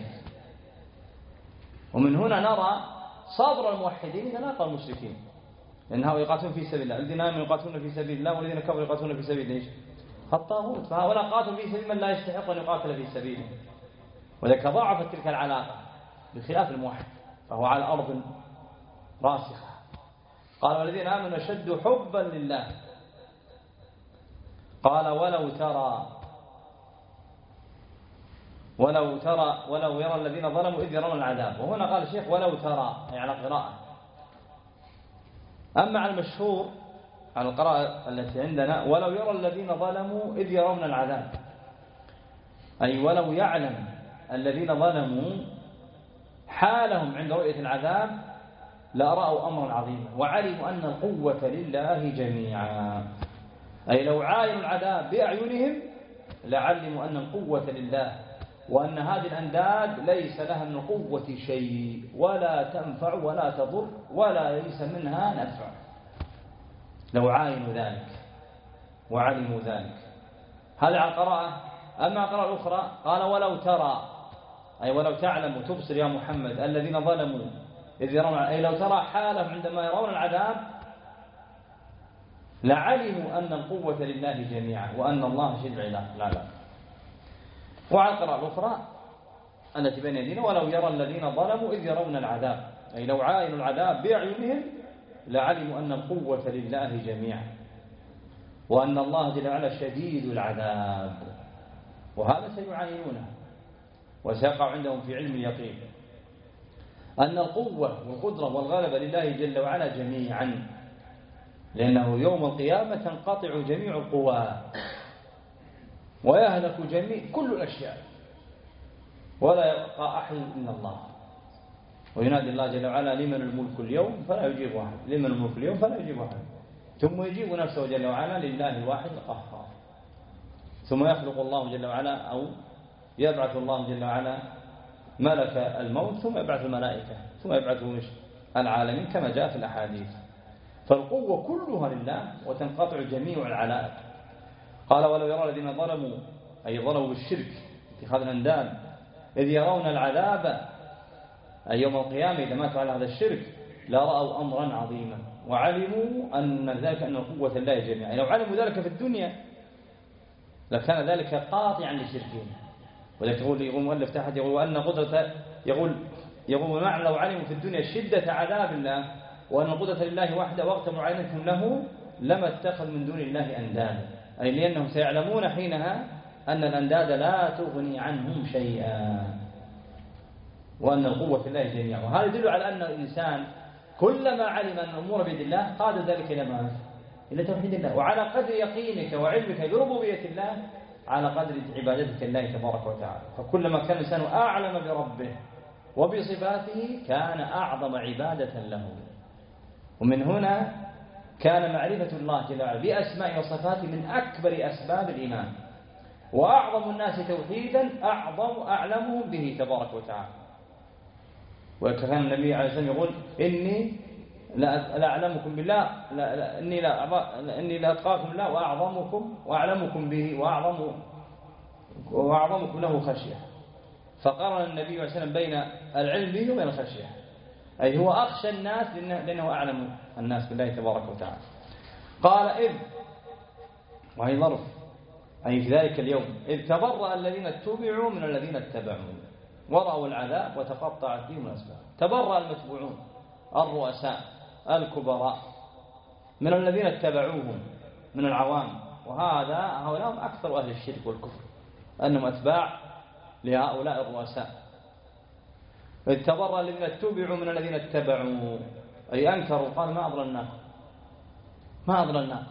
ومن هنا نرى صبر الموحدين إذا لاقى المشركين، لأنهم يقاتلون في سبيل الله، الذين آمنوا يقاتلون في سبيل الله والذين كفروا يقاتلون في سبيل ايش؟ الطاغوت. فهؤلاء قاتلوا في سبيل من لا يستحق أن يقاتل في سبيله، ولذلك ضاعفت تلك العلاقة بخلاف الموحد، فهو على أرض راسخة. قال والذين آمنوا أشد حبا لله. قال ولو ترى ولو ترى ولو يرى الذين ظلموا إذ يرون العذاب. وهنا قال الشيخ ولو ترى، أي على قراءة. أما على المشهور على القراءة التي عندنا ولو يرى الذين ظلموا إذ يرون العذاب، أي ولو يعلم الذين ظلموا حالهم عند رؤية العذاب لرأوا أمرا عظيما وعلموا أن القوة لله جميعا. أي لو عاينوا العذاب بأعينهم لعلموا أن القوة لله، وأن هذه الأنداد ليس لها من القوة شيء ولا تنفع ولا تضر ولا ليس منها نفع، لو عاينوا ذلك وعلموا ذلك. هذا على القراءة. أما القراءة الأخرى قال ولو ترى، أي ولو تعلم وتبصر يا محمد الذين ظلموا إذ يرون، أي لو ترى حالهم عندما يرون العذاب لعلموا أن القوة لله جميعا وأن الله شديد العذاب. وعلى القراءة الأخرى التي بين يدينا ولو يرى الذين ظلموا إذ يرون العذاب، أي لو عاينوا العذاب بأعينهم لعلموا أن القوة لله جميعا وأن الله جل وعلا شديد العذاب. وهذا سيعاينونه وسيقع عندهم في علم اليقين أن القوة والقدرة والغلبة لله جل وعلا جميعا، لأنه يوم القيامة تنقطع جميع القوى ويهلك جميع كل الأشياء ولا يبقى أحد إلا الله. وينادي الله جل وعلا لمن الملك اليوم فلا يجيب واحد، لمن الملك اليوم فلا يجيب واحد، ثم يجيب نفسه جل وعلا لله الواحد القهار. ثم يخلق الله جل وعلا أو يبعث الله جل وعلا ملك الموت ثم يبعث الملائكة ثم يبعث العالمين كما جاء في الأحاديث. فالقوة كلها لله وتنقطع جميع العلائق. قال ولو يرى الذين ظلموا، أي ظلموا بالشرك اتخاذ الأنداد، إذ يرون العذاب أي يوم القيامة إذا ماتوا على هذا الشرك لرأوا أمرا عظيما وعلموا أن ذلك أن القوة لله جميعا. يعني لو علموا ذلك في الدنيا لكان ذلك قاطعا لشركهم. ولذلك يقول يقول مؤلف تحت يقول وأن قدرة يقول يقول معنى لو علموا في الدنيا شدة عذاب الله وأن القدرة لله وحده وقت معاينتهم له لما اتخذ من دون الله أندادا، أي لأنهم سيعلمون حينها أن الأنداد لا تغني عنهم شيئا وأن القوة لله جميعا. وهذا يدل على أن الإنسان كلما علم أن الأمور بيد الله قاد ذلك إلى ما إلى توحيد الله، وعلى قدر يقينك وعلمك بربوبية الله على قدر عبادتك الله تبارك وتعالى. فكلما كان الإنسان أعلم بربه وبصفاته كان أعظم عبادة له. ومن هنا كان معرفة الله جل وعلا بأسماء وصفاته من أكبر أسباب الإيمان، وأعظم الناس توحيدا أعظم أعلمهم به تبارك وتعالى. وكان النبي عليه الصلاة والسلام يقول إني لا أعلمكم بالله لا لا إني لا إني لا أتقاكم الله وأعظمكم وأعلمكم به وأعظم وأعظمكم له خشية. فقارن النبي عليه الصلاة والسلام بين العلم به وبين الخشية، أي هو أخشى الناس لأنه أعلم الناس بالله تبارك وتعالى. قال إذ، وهي ظرف، أي في ذلك اليوم إذ تبرأ الذين اتبعوا من الذين اتبعوا ورأوا العذاب وتقطعت بهم الأسباب. تبرأ المتبوعون الرؤساء الكبراء من الذين اتبعوهم من العوام، وهذا هؤلاء أكثر أهل الشرك والكفر أنهم أتباع لهؤلاء الرؤساء. إذ تبرأ الذين اتبعوا من الذين اتبعوا، أي أنكروا قال ما أضللناكم ما أضللناكم.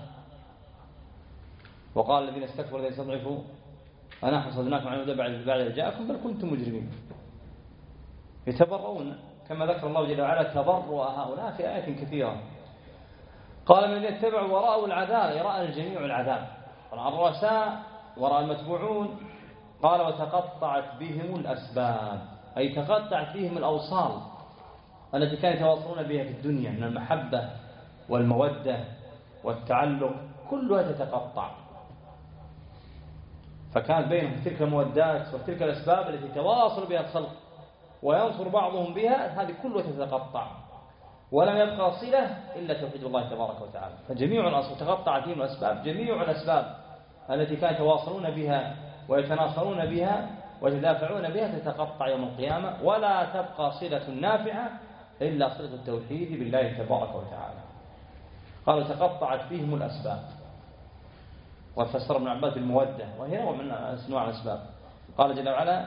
وقال الذين استكبروا الذين استضعفوا أنحن صدناكم عن الهدى بعد جاءكم بل كنتم مجرمين. يتبرؤون كما ذكر الله جل وعلا تبرؤ هؤلاء في آيات كثيرة. قال من الذين اتبعوا ورأوا العذاب، يرى الجميع العذاب، الرؤساء ورأى المتبوعون. قال وتقطعت بهم الأسباب، أي تقطعت بهم الأوصال التي كانوا يتواصلون بها في الدنيا من المحبة والمودة والتعلق، كلها تتقطع. فكانت بينهم تلك المودات وتلك الأسباب التي تواصل بها الخلق وينصر بعضهم بها، هذه كلها تتقطع ولم يبقى صلة إلا توحيد الله تبارك وتعالى. فجميع الأصل تقطعت بهم الأسباب، جميع الأسباب التي كانوا يتواصلون بها ويتناصرون بها ويتدافعون بها تتقطع يوم القيامة، ولا تبقى صلة نافعة إلا صلة التوحيد بالله تبارك وتعالى. قالوا تقطعت فيهم الأسباب، وفسر ابن عباس بالمودة، وهي نوع من أنواع الأسباب. قال جل وعلا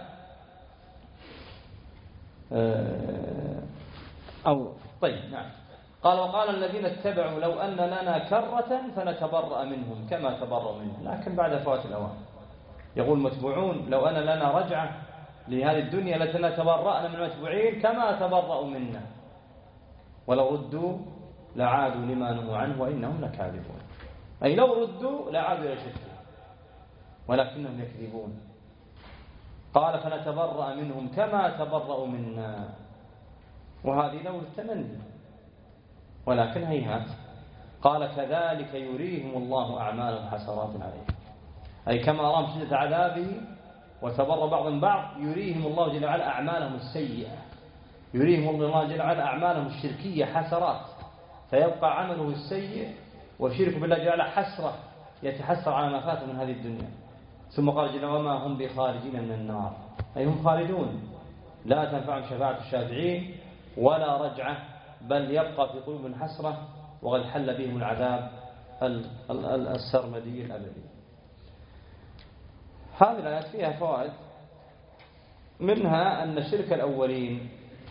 أو طيب نعم قال وقال الذين اتبعوا لو أن لنا كرة فنتبرأ منهم كما تبرأوا منهم، لكن بعد فوات الأوان. يقول المتبوعون لو أن لنا رجعة لهذه الدنيا لنتبرأنا من المتبوعين كما تبرأوا منا، ولو ردوا لعادوا لما نهوا عنه وإنهم لكاذبون. أي لو ردوا لعادوا إلى شركهم ولكنهم يكذبون. قال فنتبرأ منهم كما تبرأوا منا، وهذه لو التمني، ولكن هيهات. قال كذلك يريهم الله أعمالهم حسرات عليهم، أي كما رام شدة عذابه وتبرأ بعضهم بعض يريهم الله جل وعلا أعمالهم السيئة، يريهم الله جل وعلا أعمالهم الشركية حسرات، فيبقى عمله السيء وشرك بالله جل وعلا حسرة يتحسر على ما فات من هذه الدنيا. ثم قال جل وما هم بخارجين من النار، أي هم خالدون لا تنفعهم شفاعة الشافعين ولا رجعة، بل يبقى في قلوبهم حسرة وقد حل بهم العذاب السرمدي الأبدي. هذه الآيات فيها فوائد، منها أن شرك الأولين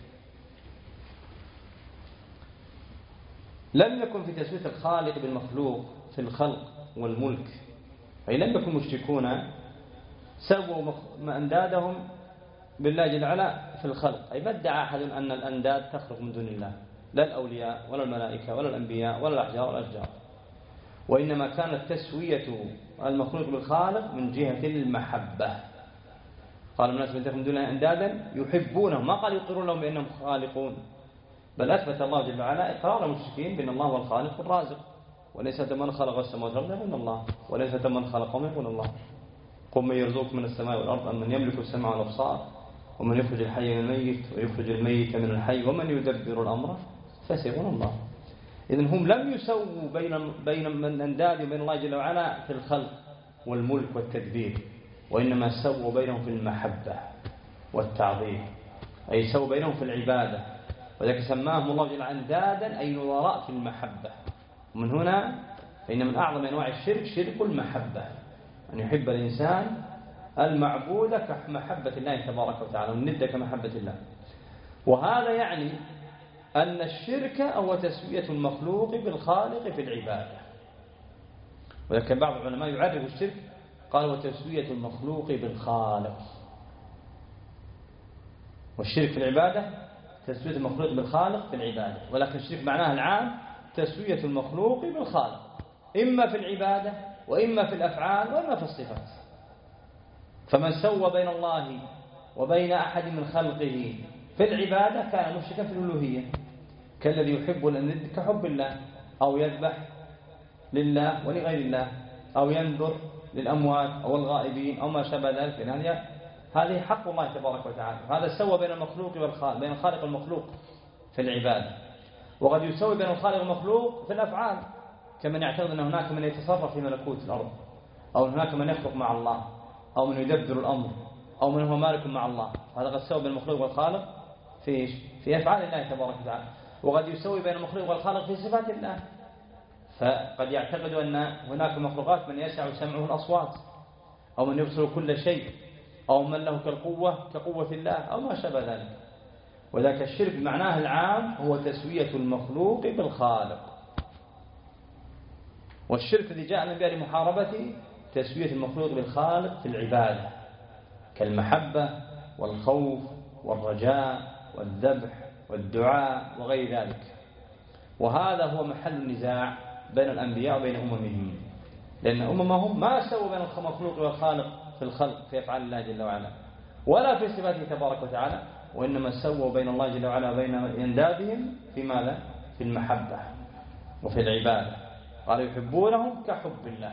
لم يكن في تسوية الخالق بالمخلوق في الخلق والملك، أي لم يكن مشركون سووا أندادهم بالله جل وعلا في الخلق، أي ما ادعى أحد أن الأنداد تخلق من دون الله، لا الأولياء ولا الملائكة ولا الأنبياء ولا الأحجار ولا الأشجار، وإنما كانت تسوية المخلوق بالخالق من جهة المحبة. قال الناس من تخلق من دون الله أندادا يحبونهم، ما قال يقرون لهم بأنهم خالقون، بل أثبت الله جل وعلا إقرار المشركين بأن الله هو الخالق الرازق، وليس من خلق السماوات والأرض إلا الله، وليس من خلقهم إلا الله. قل من يرزقكم من السماء والأرض أم من يملك السمع والأبصار ومن يخرج الحي من الميت ويخرج الميت من الحي ومن يدبر الأمر فسيقولون الله. إذن هم لم يسووا بين بين من أنداد وبين الله جل وعلا في الخلق والملك والتدبير، وإنما سووا بينهم في المحبة والتعظيم، أي سووا بينهم في العبادة، وذلك سماهم الله جل وعلا أندادا أي نظراء في المحبة. ومن هنا فإن من أعظم أنواع الشرك شرك المحبة، أن يحب الإنسان المعبود كمحبة الله تبارك وتعالى والند كمحبة الله. وهذا يعني أن الشرك هو تسوية المخلوق بالخالق في العبادة، ولكن بعض العلماء يعرف الشرك قال هو تسوية المخلوق بالخالق، والشرك في العبادة تسوية المخلوق بالخالق في العبادة، ولكن الشرك معناه العام تسوية المخلوق بالخالق، إما في العبادة وإما في الأفعال وإما في الصفات. فمن سوى بين الله وبين أحد من خلقه في العبادة كان مشركا في الألوهية، كالذي يحب الند كحب الله، أو يذبح لله ولغير الله، أو ينذر للأموات أو الغائبين أو ما شابه ذلك. يعني هذه حق الله تبارك وتعالى. هذا سوى بين المخلوق والخالق، بين الخالق والمخلوق في العبادة. وقد يسوي بين الخالق والمخلوق في الأفعال، كمن يعتقد أن هناك من يتصرف في ملكوت الأرض، أو هناك من يخلق مع الله، أو من يدبر الأمر، أو من هو مالك مع الله. هذا قد سوى بين المخلوق والخالق في في أفعال الله تبارك وتعالى. وقد يسوي بين المخلوق والخالق في صفات الله، فقد يعتقد أن هناك مخلوقات من يسع سمعه الأصوات، أو من يبصر كل شيء، أو من له كالقوة كقوة الله، أو ما شابه ذلك. وذاك الشرك بمعناه العام هو تسوية المخلوق بالخالق. والشرك الذي جاء النبي لمحاربته تسوية المخلوق بالخالق في العبادة، كالمحبة والخوف والرجاء والذبح والدعاء وغير ذلك. وهذا هو محل النزاع بين الأنبياء وبين أممهم، لأن أممهم ما سووا بين المخلوق والخالق في الخلق في أفعال الله جل وعلا ولا في صفاته تبارك وتعالى، وإنما سووا بين الله جل وعلا وبين أندادهم في ماذا؟ في المحبة وفي العبادة. قالوا يحبونهم كحب الله.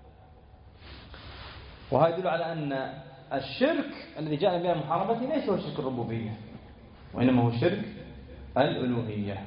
وهذا يدل على أن الشرك الذي جاء به محاربته ليس هو شرك الربوبية، وإنما هو شرك الألوهية.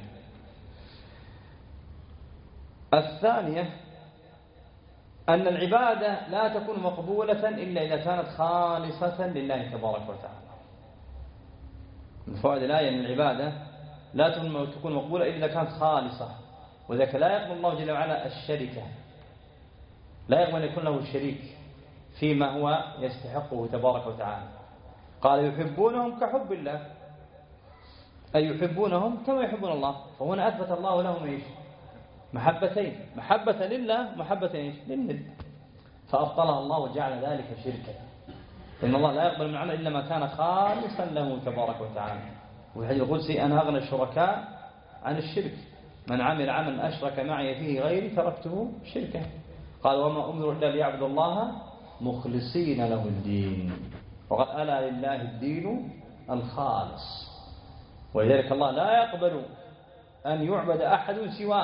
الثانية أن العبادة لا تكون مقبولة إلا إذا كانت خالصة لله تبارك وتعالى. من فوائد الآية أن العبادة لا تكون مقبولة إلا إذا كانت خالصة، وذلك لا يقبل الله جل وعلا الشركة، لا يقبل أن يكون له شريك فيما هو يستحقه تبارك وتعالى. قال يحبونهم كحب الله، أي يحبونهم كما يحبون الله. فهنا أثبت الله لهم إيش؟ محبتين، محبة لله، محبة إيش؟ للند، فأبطلها الله وجعل ذلك شركا. إن الله لا يقبل من عمل إلا ما كان خالصا له تبارك وتعالى. وفي الحديث القدسي أنا أغنى الشركاء عن الشرك، من عمل عملا أشرك معي فيه غيري تركته شركا. قال وما أمروا إلا ليعبدوا الله مخلصين له الدين، وقد ألا لله الدين الخالص. ولذلك الله لا يقبل أن يعبد أحد سواه،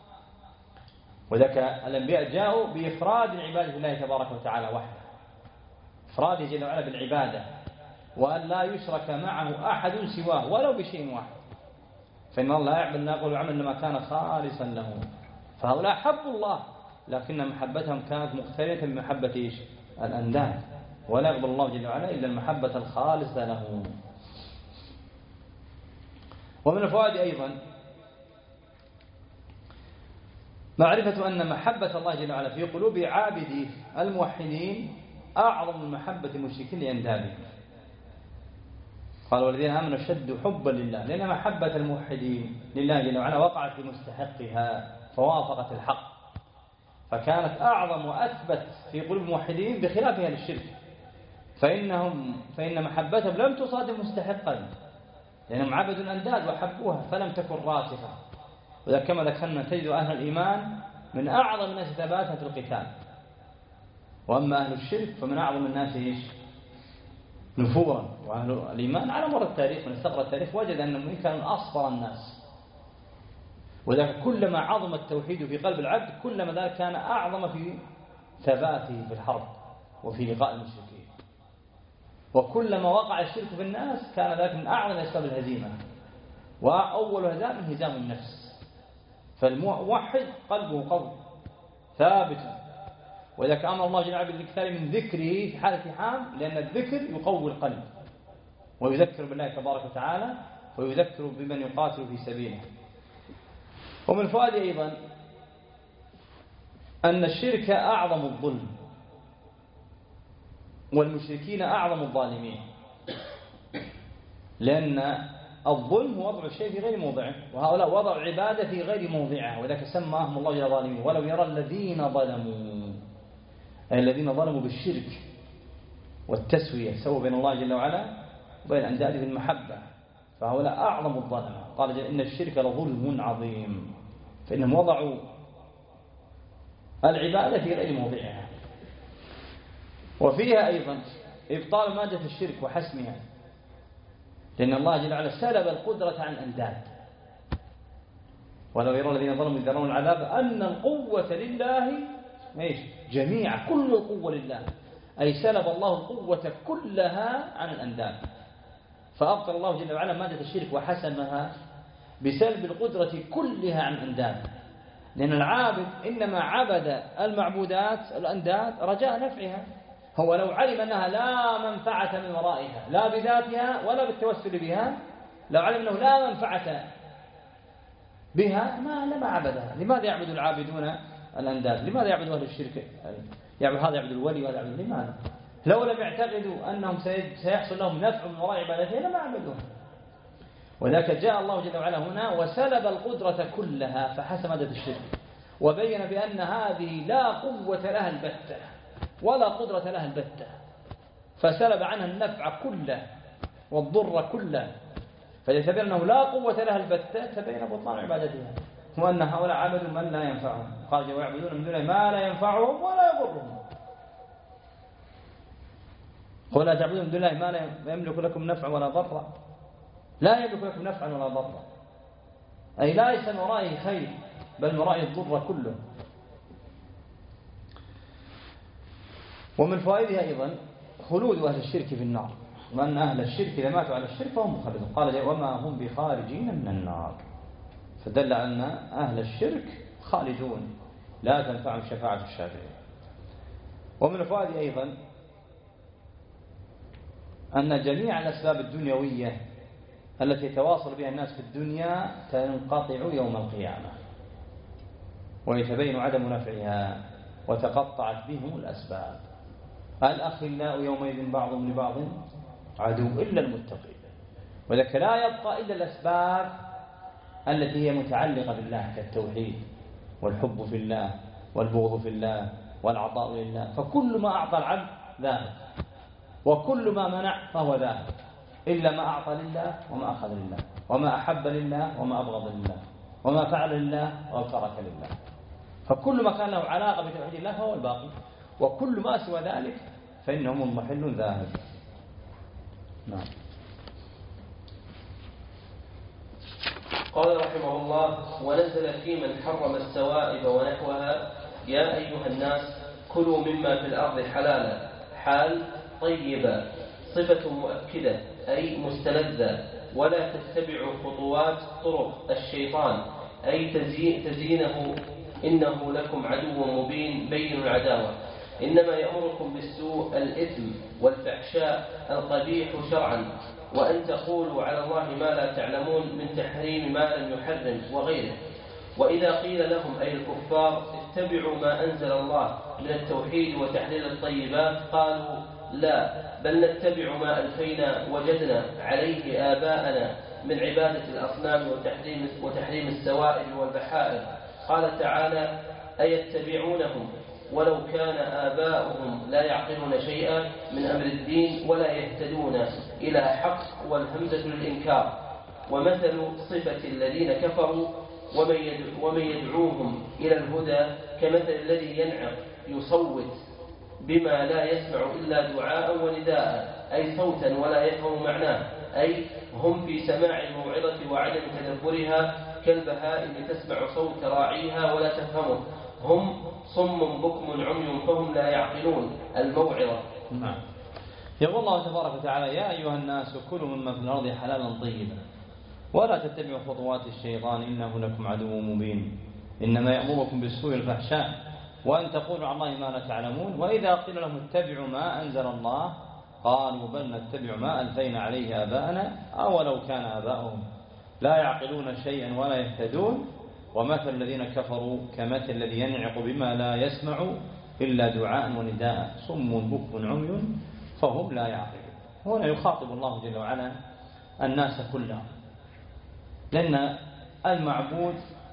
وذلك الأنبياء جاءوا بإفراد العبادة لله تبارك وتعالى وحده، إفراده جل وعلا بالعبادة، وأن لا يشرك معه أحد سواه ولو بشيء واحد. فإن الله لا يقبل ناقل عمل ما كان خالصا له. فهؤلاء حبوا الله، لكن محبتهم كانت مختلفة بمحبة إيش؟ الأنداد، ولا يقبل الله جل وعلا إلا المحبة الخالصة له. ومن الفوائد أيضا معرفة أن محبة الله جل وعلا في قلوب عابديه الموحدين أعظم من محبة المشركين لأندادهم. قال والذين آمنوا أشد حبا لله، لأن محبة الموحدين لله جل وعلا وقعت في مستحقها فوافقت الحق، فكانت أعظم وأثبت في قلوب الموحدين بخلافها للشرك، فإنهم فإن محبتهم لم تصادم مستحقا، لأنهم عبدوا الأنداد وحبوها فلم تكن راسخة. وذلك كما ذكرنا تجد أهل الإيمان من أعظم الناس ثباتا في القتال، وأما أهل الشرك فمن أعظم الناس إيش؟ نفورا. وأهل الإيمان على مر التاريخ من استقرأ التاريخ وجد أنهم كانوا أصبر الناس. وذلك كلما عظم التوحيد في قلب العبد كلما ذلك كان أعظم في ثباته في الحرب وفي لقاء المشركين، وكلما وقع الشرك في الناس كان ذلك من أعظم أسباب الهزيمة، وأول هزام هزام النفس. فالموحد قلبه قوي ثابت، وذلك أمر الله جل وعلا بالإكثار من ذكره في حالة حام، لأن الذكر يقوي القلب ويذكر بالله تبارك وتعالى ويذكر بمن يقاتل في سبيله. ومن الفوائد أيضا أن الشرك أعظم الظلم، والمشركين أعظم الظالمين، لأن الظلم هو وضع الشيء في غير موضعه، وهؤلاء وضعوا العبادة في غير موضعها، وذلك سماهم الله جل ظالمين. ولو يرى الذين ظلموا، أي الذين ظلموا بالشرك والتسوية، سووا بين الله جل وعلا وبين أنداده بالمحبة، فهؤلاء أعظم الظلمة. قال جل إن الشرك لظلم عظيم، فإنهم وضعوا العبادة في غير موضعها. وفيها أيضا إبطال مادة الشرك وحسمها، لأن الله جل وعلا سلب القدرة عن الأنداد. ولو يرى الذين ظلموا يرون العذاب أن القوة لله ايش؟ جميعا، كل القوة لله، أي سلب الله القوة كلها عن الأنداد، فأبطل الله جل وعلا مادة الشرك وحسمها بسلب القدرة كلها عن الأنداد. لأن العابد إنما عبد المعبودات الأنداد رجاء نفعها، هو لو علم أنها لا منفعة من ورائها لا بذاتها ولا بالتوسل بها، لو علم أنه لا منفعة بها ما لما عبدها. لماذا يعبد العابدون الأنداد؟ لماذا يعبد أهل الشرك؟ يعبد هذا يعبد الولي وهذا يعبد، لماذا؟ لو لم يعتقدوا أنهم سيحصل لهم نفع من وراء عبادتهم لما عبدوها. وذلك جاء الله جل وعلا هنا وسلب القدرة كلها فحسم مادة الشرك، وبين بأن هذه لا قوة لها البتة ولا قدرة لها البتة، فسلب عنها النفع كله والضر كله، فليتبين أنه لا قوة لها البتة تبين بطلان عبادتها، وأن هؤلاء عبدوا من لا ينفعهم. قال ويعبدون من دونه ما لا ينفعهم ولا يضرهم. قل لا تعبدون من دون الله ما لا يملك لكم نفع ولا ضر، لا يملك لكم نفعا ولا ضر، أي ليس من ورائه خير بل من ورائه الضر كله. ومن فوائدها أيضا خلود أهل الشرك في النار، وأن أهل الشرك إذا ماتوا على الشرك فهم مخلدون. قال وما هم بخارجين من النار، فدل على أن أهل الشرك خالدون لا تنفعهم شفاعة الشافعين. ومن الفوائد أيضا أن جميع الأسباب الدنيوية التي يتواصل بها الناس في الدنيا تنقطع يوم القيامة ويتبين عدم نفعها وتقطعت بهم الأسباب. الأخلاء يومئذ بعضهم لبعض عدو إلا المتقين. وذلك لا يبقى إلا الأسباب التي هي متعلقة بالله كالتوحيد والحب في الله والبغض في الله والعطاء لله، فكل ما أعطى العبد ذاهب، وكل ما منع فهو ذاهب، إلا ما أعطى لله وما أخذ لله، وما أحب لله وما أبغض لله، وما فعل لله وترك لله. فكل ما كان له علاقة بتوحيد الله فهو الباقي، وكل ما سوى ذلك فإنه منضحل ذاهب. نعم. قال رحمه الله: ونزل في من حرم السوائب ونحوها: يا أيها الناس كلوا مما في الأرض حلالا، حال طيبة، صفة مؤكدة أي مستلذة، ولا تتبعوا خطوات طرق الشيطان أي تزيينه إنه لكم عدو مبين بين العداوة، إنما يأمركم بالسوء الإثم والفحشاء القبيح شرعا، وأن تقولوا على الله ما لا تعلمون من تحريم ما لم يحرم وغيره. وإذا قيل لهم أي الكفار اتبعوا ما أنزل الله من التوحيد وتحليل الطيبات قالوا لا، بل نتبع ما ألفينا وجدنا عليه آباءنا من عبادة الأصنام وتحريم, وتحريم السوائل والبحائر. قال تعالى: أيتبعونهم ولو كان آباؤهم لا يعقلون شيئا من أمر الدين ولا يهتدون إلى حق، والهمزة للإنكار. ومثل صفة الذين كفروا ومن يدعوهم إلى الهدى كمثل الذي ينعق يصوت بما لا يسمع إلا دعاء ونداء، أي صوتا ولا يفهم معناه، أي هم في سماع الموعظة وعدم تدبرها كالبهائم تسمع صوت راعيها ولا تفهمه، هم صم بكم عمي فهم لا يعقلون الموعظة. نعم. يقول الله تبارك وتعالى: يا أيها الناس كلوا مما في الأرض حلالا طيبا ولا تتبعوا خطوات الشيطان إنه لكم عدو مبين، إنما يأمركم بالسوء والفحشاء وأن تقولوا على الله ما لا تعلمون. وإذا قيل لهم اتبعوا ما أنزل الله قالوا بل نتبع ما ألفينا عليه آباءنا أولو كان آباؤهم لا يعقلون شيئا ولا يهتدون. ومثل الذين كفروا كمثل الذي ينعق بما لا يسمع إلا دعاء ونداء صم بكم عمي فهم لا يعقلون. هنا يخاطب الله جل وعلا الناس كلهم، لأن المعبود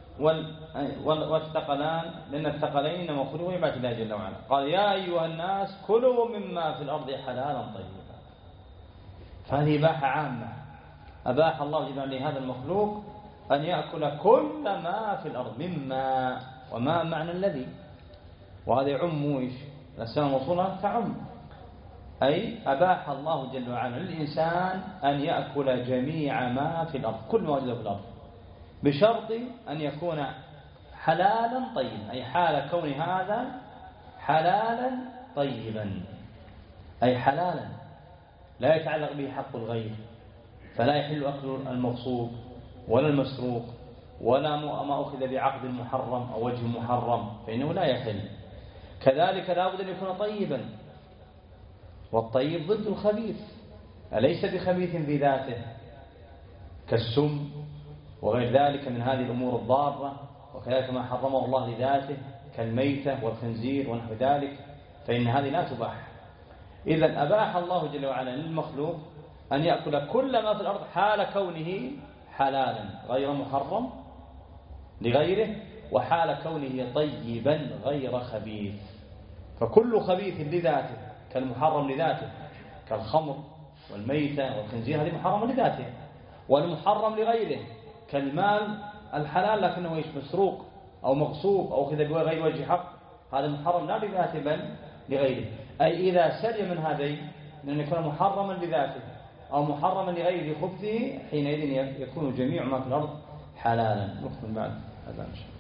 والثقلان لأن الثقلين إنما خلقوا لعبادة الله جل وعلا. قال: يا أيها الناس كلوا مما في الأرض حلالا طيبا، فهذه إباحة عامة. أباح الله جل وعلا لهذا المخلوق أن يأكل كل ما في الأرض مما، وما معنى الذي، وهذا يعم إيش؟ الأسماء الموصولة تعم، أي أباح الله جل وعلا للإنسان أن يأكل جميع ما في الأرض، كل ما وجد في الأرض، بشرط أن يكون حلالا طيبا، أي حال كون هذا حلالا طيبا، أي حلالا لا يتعلق به حق الغير، فلا يحل أكل المغصوب ولا المسروق ولا ما أخذ بعقد محرم أو وجه محرم فإنه لا يحل. كذلك لا بد أن يكون طيبا، والطيب ضد الخبيث، أليس بخبيث بذاته كالسم وغير ذلك من هذه الأمور الضارة، وكذلك ما حرمه الله لذاته كالميتة والخنزير ونحو ذلك، فإن هذه لا تباح. إذن أباح الله جل وعلا للمخلوق أن يأكل كل ما في الأرض حال كونه حلالا غير محرم لغيره، وحال كونه طيبا غير خبيث. فكل خبيث لذاته كالمحرم لذاته كالخمر والميتة والخنزير هذه محرم لذاته، والمحرم لغيره كالمال الحلال لكنه مسروق أو مغصوب أو كذا بغير وجه حق، هذا محرم لا لذاته بل لغيره. أي إذا سلم من هذين من أن يكون محرما لذاته أو محرما لغيره خبثه حينئذ يكون جميع ما في الأرض حلالا. نكمل بعد هذا إن شاء الله.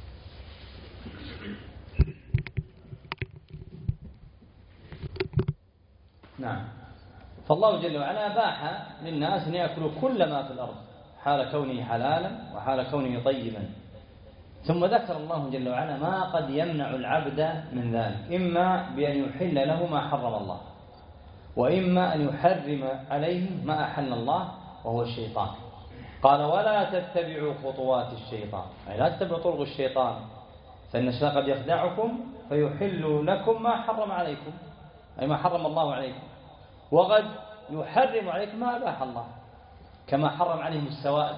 نعم. فالله جل وعلا باح للناس أن يأكلوا كل ما في الأرض حال كونه حلالا وحال كونه طيبا. ثم ذكر الله جل وعلا ما قد يمنع العبد من ذلك، إما بأن يحل له ما حرم الله، وإما أن يحرم عليه ما أحل الله، وهو الشيطان. قال ولا تتبعوا خطوات الشيطان، أي لا تتبعوا طرق الشيطان، فإن الشيطان قد يخدعكم فيحل لكم ما حرم عليكم، أي ما حرم الله عليكم، وقد يحرم عليكم ما أباح الله، كما حرم عليهم السوائد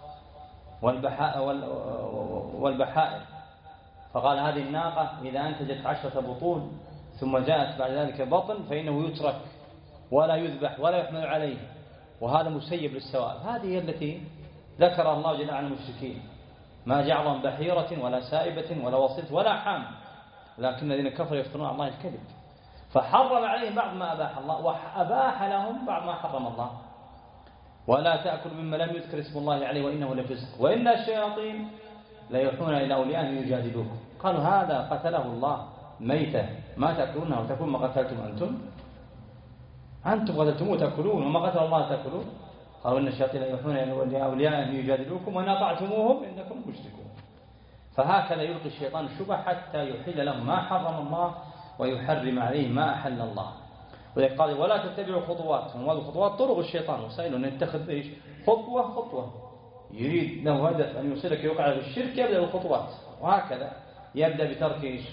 والبحائر، فقال هذه الناقة إذا أنتجت عشرة بطون ثم جاءت بعد ذلك بطن فإنه يترك ولا يذبح ولا يحمل عليه، وهذا مسيب للسوائب. هذه هي التي ذكر الله جل وعلا المشركين، ما جعلهم بحيرة ولا سائبة ولا وسيط ولا حام، لكن الذين كفروا يفترون على الله الكذب، فحرم عليهم بعض ما أباح الله وأباح لهم بعض ما حرم الله. ولا تأكلوا مما لم يذكر اسم الله عليه وإنه لفسق وإن الشياطين لا يوحون إلى أوليائهم يجادلوكم. قالوا هذا قتله الله ميتة ما تأكلونها وتأكلون ما قتلتم أنتم، أنتم قتلتموه تأكلون وما قتل الله تأكلون. قالوا إن الشياطين لا يوحون إلى أوليائهم يجادلوكم وإن أطعتموهم إنكم مشركون. فهكذا يلقي الشيطان الشبه حتى يحل لهم ما حرم الله ويحرم عليه ما أحل الله. ولذلك قال ولا تتبعوا خطوات، وهذه الخطوات طرق الشيطان، وسائل أن يتخذ إيش خطوة خطوة، يريد له هدف أن يوصلك يوقع في الشرك يبدأ بالخطوات، وهكذا يبدأ بترك إيش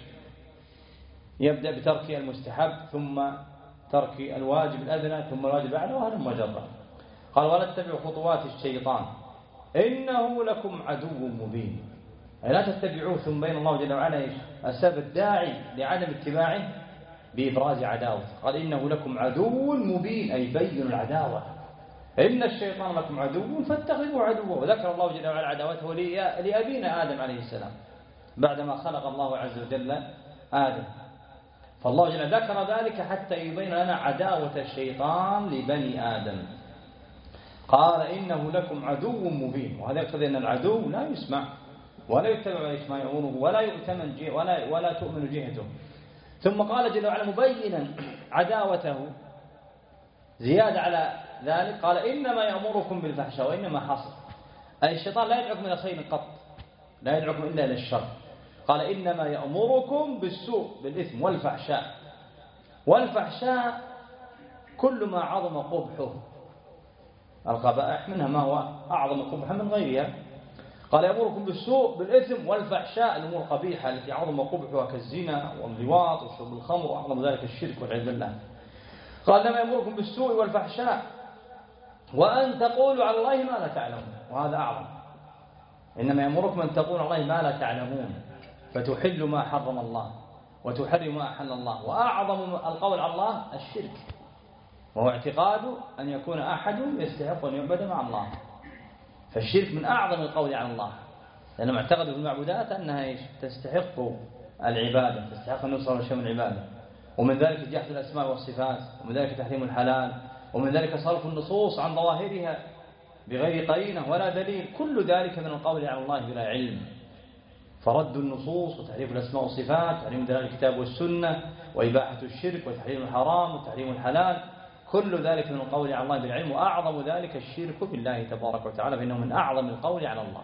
يبدأ بترك المستحب ثم ترك الواجب الأدنى ثم الواجب الأعلى وهذا مجرد. قال ولا تتبعوا خطوات الشيطان إنه لكم عدو مبين، أي لا تتبعوه. ثم بين الله جل وعلا إيش السبب الداعي لعدم اتباعه بإبراز عداوة، قال إنه لكم عدو مبين، أي بين العداوة. إن الشيطان لكم عدو فاتخذوه عدوا. وذكر الله جل وعلا عداوته لأبينا آدم عليه السلام بعدما خلق الله عز وجل آدم، فالله جل ذكر ذلك حتى يبين لنا عداوة الشيطان لبني آدم. قال إنه لكم عدو مبين، وهذا يقتضي أن العدو لا يسمع ولا يتبع ما يأمره ولا يؤتمن جهة ولا ولا تؤمن جهته. ثم قال جل وعلا مبينا عداوته زيادة على ذلك، قال إنما يأمركم بالفحشاء وإنما حصل، أي الشيطان لا يدعوكم إلى خير قط، لا يدعوكم إلا إلى الشر. قال إنما يأمركم بالسوء بالإثم والفحشاء، والفحشاء كل ما عظم قبحه، القبائح منها ما هو أعظم قبحا من غيرها. قال يأمركم بالسوء بالإثم والفحشاء، الأمور القبيحة التي عظم قبحها كالزنا واللواط وشرب الخمر وأعظم ذلك الشرك والعياذ بالله. قال لما يأمركم بالسوء والفحشاء وأن تقولوا على الله ما لا تعلمون، وهذا أعظم. إنما يأمركم أن تقولوا على الله ما لا تعلمون، فتحل ما حرم الله وتحرم ما أحل الله. وأعظم القول على الله الشرك، وهو اعتقاد أن يكون أحد يستحق أن يعبد مع الله، فالشرك من أعظم القول على الله، لأنهم اعتقدوا في المعبودات أنها إيش تستحق العبادة، تستحق أن يوصل شيء من العبادة، ومن ذلك جحد الأسماء والصفات، ومن ذلك تحريم الحلال، ومن ذلك صرف النصوص عن ظواهرها بغير قرينة ولا دليل، كل ذلك من القول على الله بلا علم. فرد النصوص وتحريف الأسماء والصفات وتحريم دلالة الكتاب والسنة وإباحة الشرك وتحريم الحرام وتحريم الحلال، كل ذلك من القول على الله بالعلم، وأعظم ذلك الشرك بالله تبارك وتعالى، فإنه من أعظم القول على الله.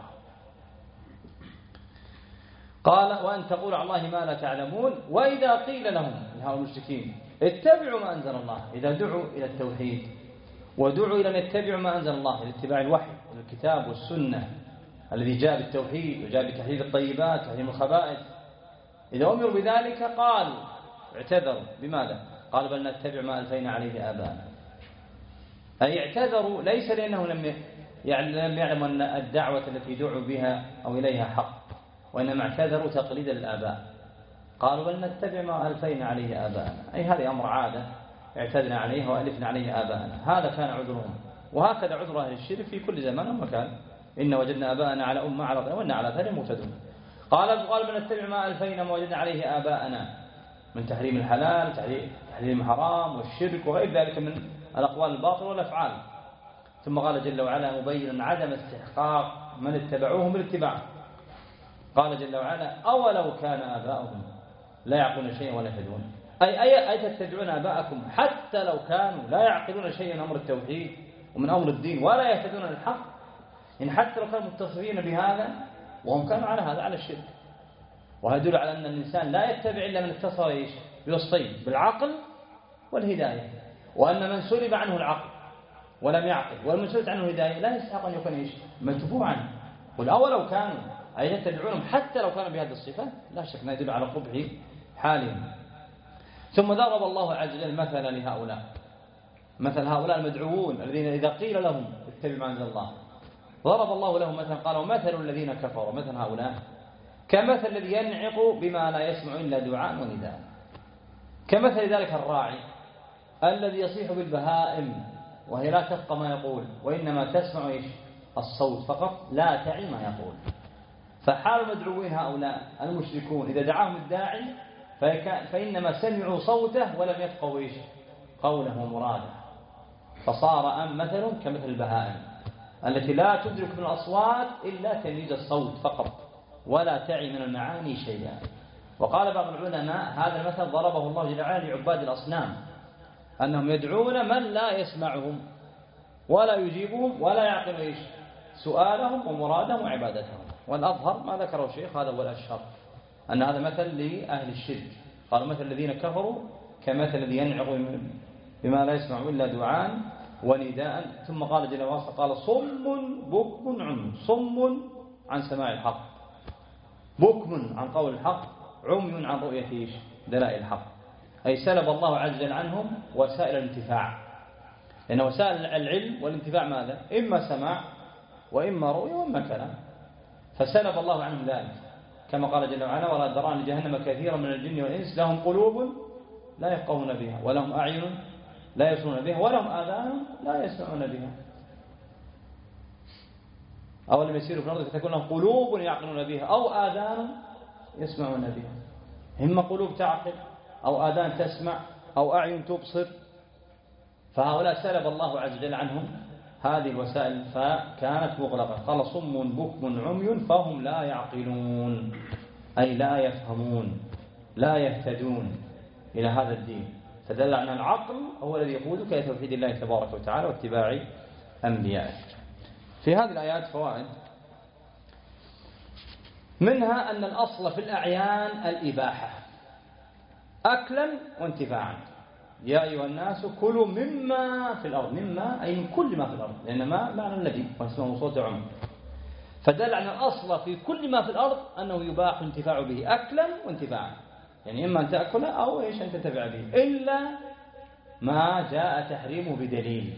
قال وأن تقول على الله ما لا تعلمون. وإذا قيل لهم هؤلاء المشركين اتبعوا ما أنزل الله، إذا دعوا إلى التوحيد ودعوا إلى أن يتبعوا ما أنزل الله، إلى اتباع الوحي والكتاب والسنة الذي جاء بالتوحيد وجاء بتحليل الطيبات وتحريم الخبائث، إذا أمروا بذلك قالوا اعتذروا بماذا؟ قال بل نتبع ما ألفينا عليه آباءنا، أي اعتذروا ليس لأنه لم يعلموا أن الدعوة التي دعوا بها أو إليها حق، وإنما اعتذروا تقليدا للآباء. قالوا بل نتبع ما ألفينا عليه آباءنا، أي هذه أمر عادة اعتدنا عليه وألفنا عليه آباءنا، هذا كان عذرهم. وهكذا عذر أهل الشرك في كل زمان ومكان، إن وجدنا آباءنا على أمة على ضلال وإن على ذلك مهتدون. قال قال بل نتبع ما ألفينا ما وجدنا عليه آباءنا من تحريم الحلال تحريم الحرام والشرك وغير ذلك من الأقوال الباطلة والأفعال. ثم قال جل وعلا مبينا عدم استحقاق من اتبعوهم بالاتباع، قال جل وعلا أولو كان آباؤهم لا يعقلون شيئا ولا يهتدون، أي أي أي تتبعون آباءكم حتى لو كانوا لا يعقلون شيئا من أمر التوحيد ومن أمر الدين ولا يهتدون للحق، إن حتى لو كانوا متصفين بهذا وهم كانوا على هذا على الشرك. وهذا يدل على أن الإنسان لا يتبع إلا من اتصف بوصفين بالعقل والهداية، وأن من سلب عنه العقل ولم يعقل والمنسوس عنه هداية لا يستحق أن يكون إيش متبوعا. والأول لو كانوا أي يتبعونهم حتى لو كانوا بهذه الصفة لا شك أنه يدل على قبح حالهم. ثم ضرب الله عز وجل مثلا لهؤلاء، مثل هؤلاء المدعوون الذين إذا قيل لهم اتبعوا ما أنزل الله ضرب الله لهم مثلا قال ومثل الذين كفروا مثل هؤلاء كمثل الذي ينعق بما لا يسمع إلا دعاء ونداء، كمثل ذلك الراعي الذي يصيح بالبهائم وهي لا تفقه ما يقول وإنما تسمع إيش الصوت فقط لا تعي ما يقول. فحال المدعوين هؤلاء المشركون إذا دعاهم الداعي فإنما سمعوا صوته ولم يفقهوا إيش قوله ومراده، فصار أم مثل كمثل البهائم التي لا تدرك من الأصوات إلا تمييز الصوت فقط ولا تعي من المعاني شيئا. وقال بعض العلماء هذا المثل ضربه الله جل وعلا لعباد الأصنام أنهم يدعون من لا يسمعهم ولا يجيبهم ولا يعقل إيش سؤالهم ومرادهم وعبادتهم. والأظهر ما ذكره الشيخ هذا هو الأشهر أن هذا مثل لأهل الشرك، قالوا مثل الذين كفروا كمثل الذي ينعق بما لا يسمع إلا دعاء ونداء. ثم قال جل وعلا قال صم بكم عمي، صم عن سماع الحق، بكم عن قول الحق، عمي عن رؤية دلائل الحق، أي سلب الله عز وجل عنهم وسائل الانتفاع، لأن وسائل العلم والانتفاع ماذا؟ إما سماع وإما رؤية وإما كلام، فسلب الله عنهم ذلك كما قال جل وعلا ولا دران لجهنم كثيرا من الجن والإنس لهم قلوب لا يفقهون بها ولهم أعين لا يبصرون بها ولهم آذان لا يسمعون بها أولم يسيروا في الأرض فتكون لهم قلوب يعقلون بها أو آذان يسمعون بها، إما قلوب تعقل أو آذان تسمع أو أعين تبصر. فهؤلاء سلب الله عز وجل عنهم هذه الوسائل فكانت مغلقة. قال صم بكم عمي فهم لا يعقلون أي لا يفهمون لا يهتدون إلى هذا الدين، فدل أن العقل هو الذي يقودك إلى توحيد الله تبارك وتعالى واتباع أنبيائه. في هذه الآيات فوائد، منها أن الأصل في الأعيان الإباحة أكلا وانتفاعا. يا أيها الناس كلوا مما في الأرض، مما أي من كل ما في الأرض، لأن ما معنى الذي واسمه صوت عم، فدل أن الأصل في كل ما في الأرض أنه يباح الانتفاع به أكلا وانتفاعا، يعني إما أن تأكله أو إيش أن تنتفع به، إلا ما جاء تحريمه بدليل،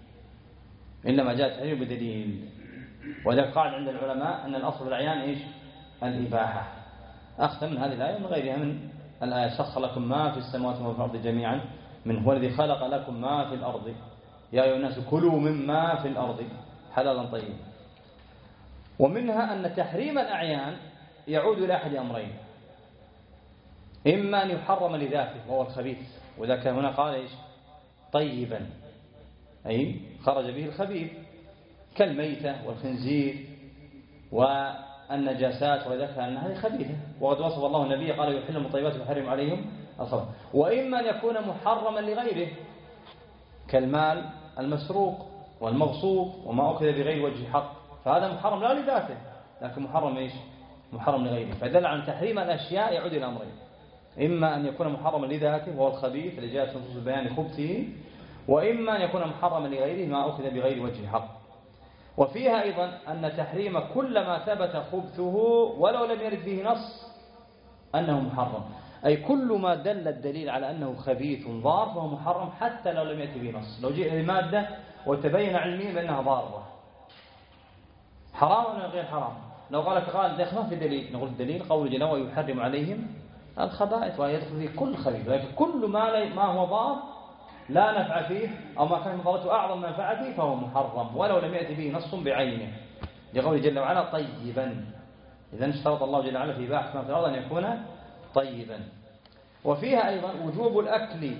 إلا ما جاء تحريمه بدليل. وذلك قاعد عند العلماء أن الأصل في الأعيان إيش الإباحة، أخذ من هذه الآية ومن غيرها من الآية سخر لكم ما في السماوات وما في الأرض جميعا منه هو الذي خلق لكم ما في الأرض يا أيها الناس كلوا مما في الأرض حلالا طيبا. ومنها أن تحريم الأعيان يعود إلى أحد أمرين، إما أن يحرم لذاته وهو الخبيث، وذاك هنا قال إيش طيبا أي خرج به الخبيث كالميتة والخنزير والنجاسات وذاك أن هذه خبيثة، وقد وصف الله النبي قال يحل الطيبات ويحرم عليهم الخبائث. وإما أن يكون محرما لغيره كالمال المسروق والمغصوب وما أخذ بغير وجه حق، فهذا محرم لا لذاته لكن محرم إيش محرم لغيره. فدل عن تحريم الأشياء يعود إلى أمرين، إما أن يكون محرما لذاته وهو الخبيث اللي جاءت نصوص بيان خبثه، وإما أن يكون محرما لغيره ما أخذ بغير وجه حق. وفيها أيضا أن تحريم كل ما ثبت خبثه ولو لم يرد فيه نص أنه محرم، أي كل ما دل الدليل على أنه خبيث ضار فهو محرم حتى لو لم يأتي به نص. لو جئنا لمادة وتبين علميا بأنها ضارة حرام ولا غير حرام، لو قال لك قال ده ما في دليل، نقول الدليل قول جل وعلا يحرم عليهم الخبائث ويدخل فيه كل خبيث، لكن كل ما ما هو ضار لا نفع فيه أو ما كان ضرته أعظم منفعة فيه فهو محرم ولو لم يأتي به نص بعينه، لقول جل وعلا طيبا. إذن اشترط الله جل وعلا في إباحة ما في الأرض أن يكون طيبا. وفيها أيضا وجوب الأكل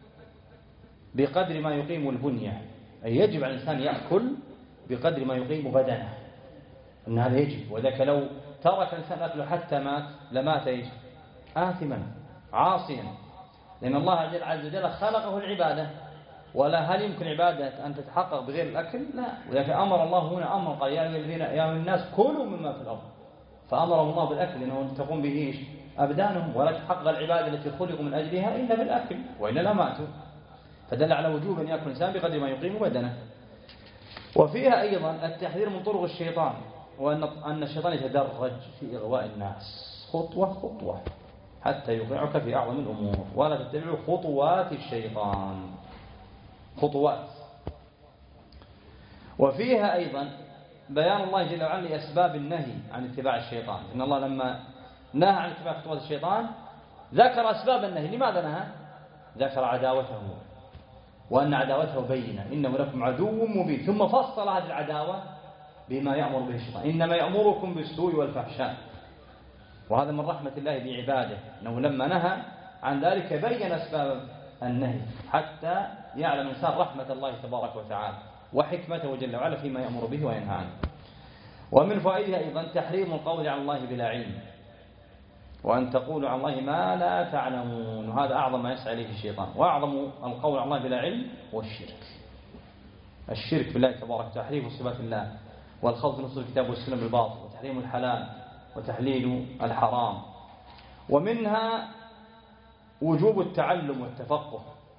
بقدر ما يقيم البنية، أي يجب على الإنسان يأكل بقدر ما يقيم بدنه، أن هذا يجب. وذلك لو ترك الإنسان أكله حتى مات لمات إيش آثما عاصيا، لأن الله عز وجل خلقه العبادة، ولا هل يمكن عبادة أن تتحقق بغير الأكل؟ لا. ولكن أمر الله هنا أمر قال يا أيها الذين يا الناس كلوا مما في الأرض، فأمرهم الله بالأكل لأنه تقوم به إيش أبدانهم، ولا تحقق العبادة التي خلقوا من أجلها إلا بالأكل وإلا لا ماتوا. فدل على وجوب أن يأكل الإنسان بقدر ما يقيم بدنه. وفيها أيضا التحذير من طرق الشيطان، وأن أن الشيطان يتدرج في إغواء الناس خطوة خطوة حتى يوقعك في أعظم الأمور، ولا تتبعوا خطوات الشيطان، خطوات. وفيها أيضا بيان الله جل وعلا لأسباب النهي عن اتباع الشيطان، إن الله لما نهى عن اتباع خطوات الشيطان ذكر أسباب النهي. لماذا نهى؟ ذكر عداوته، وأن عداوته بينة، إنه لكم عدو مبين، ثم فصل هذه العداوة بما يأمر به الشيطان، إنما يأمركم بالسوء والفحشاء. وهذا من رحمة الله بعباده، أنه لما نهى عن ذلك بين أسباب النهي حتى يعلم الإنسان رحمة الله تبارك وتعالى وحكمته جل وعلا فيما يأمر به وينهى عنه. ومن فوائدها أيضا تحريم القول على الله بلا علم، وأن تقولوا على الله ما لا تعلمون، وهذا أعظم ما يسعى إليه الشيطان. وأعظم القول على الله بلا علم هو الشرك، الشرك بالله تبارك وتعالى، تحريف صفات الله، والخوض في نصوص الكتاب والسنة بالباطل، وتحريم الحلال وتحليل الحرام. ومنها وجوب التعلم والتفقه،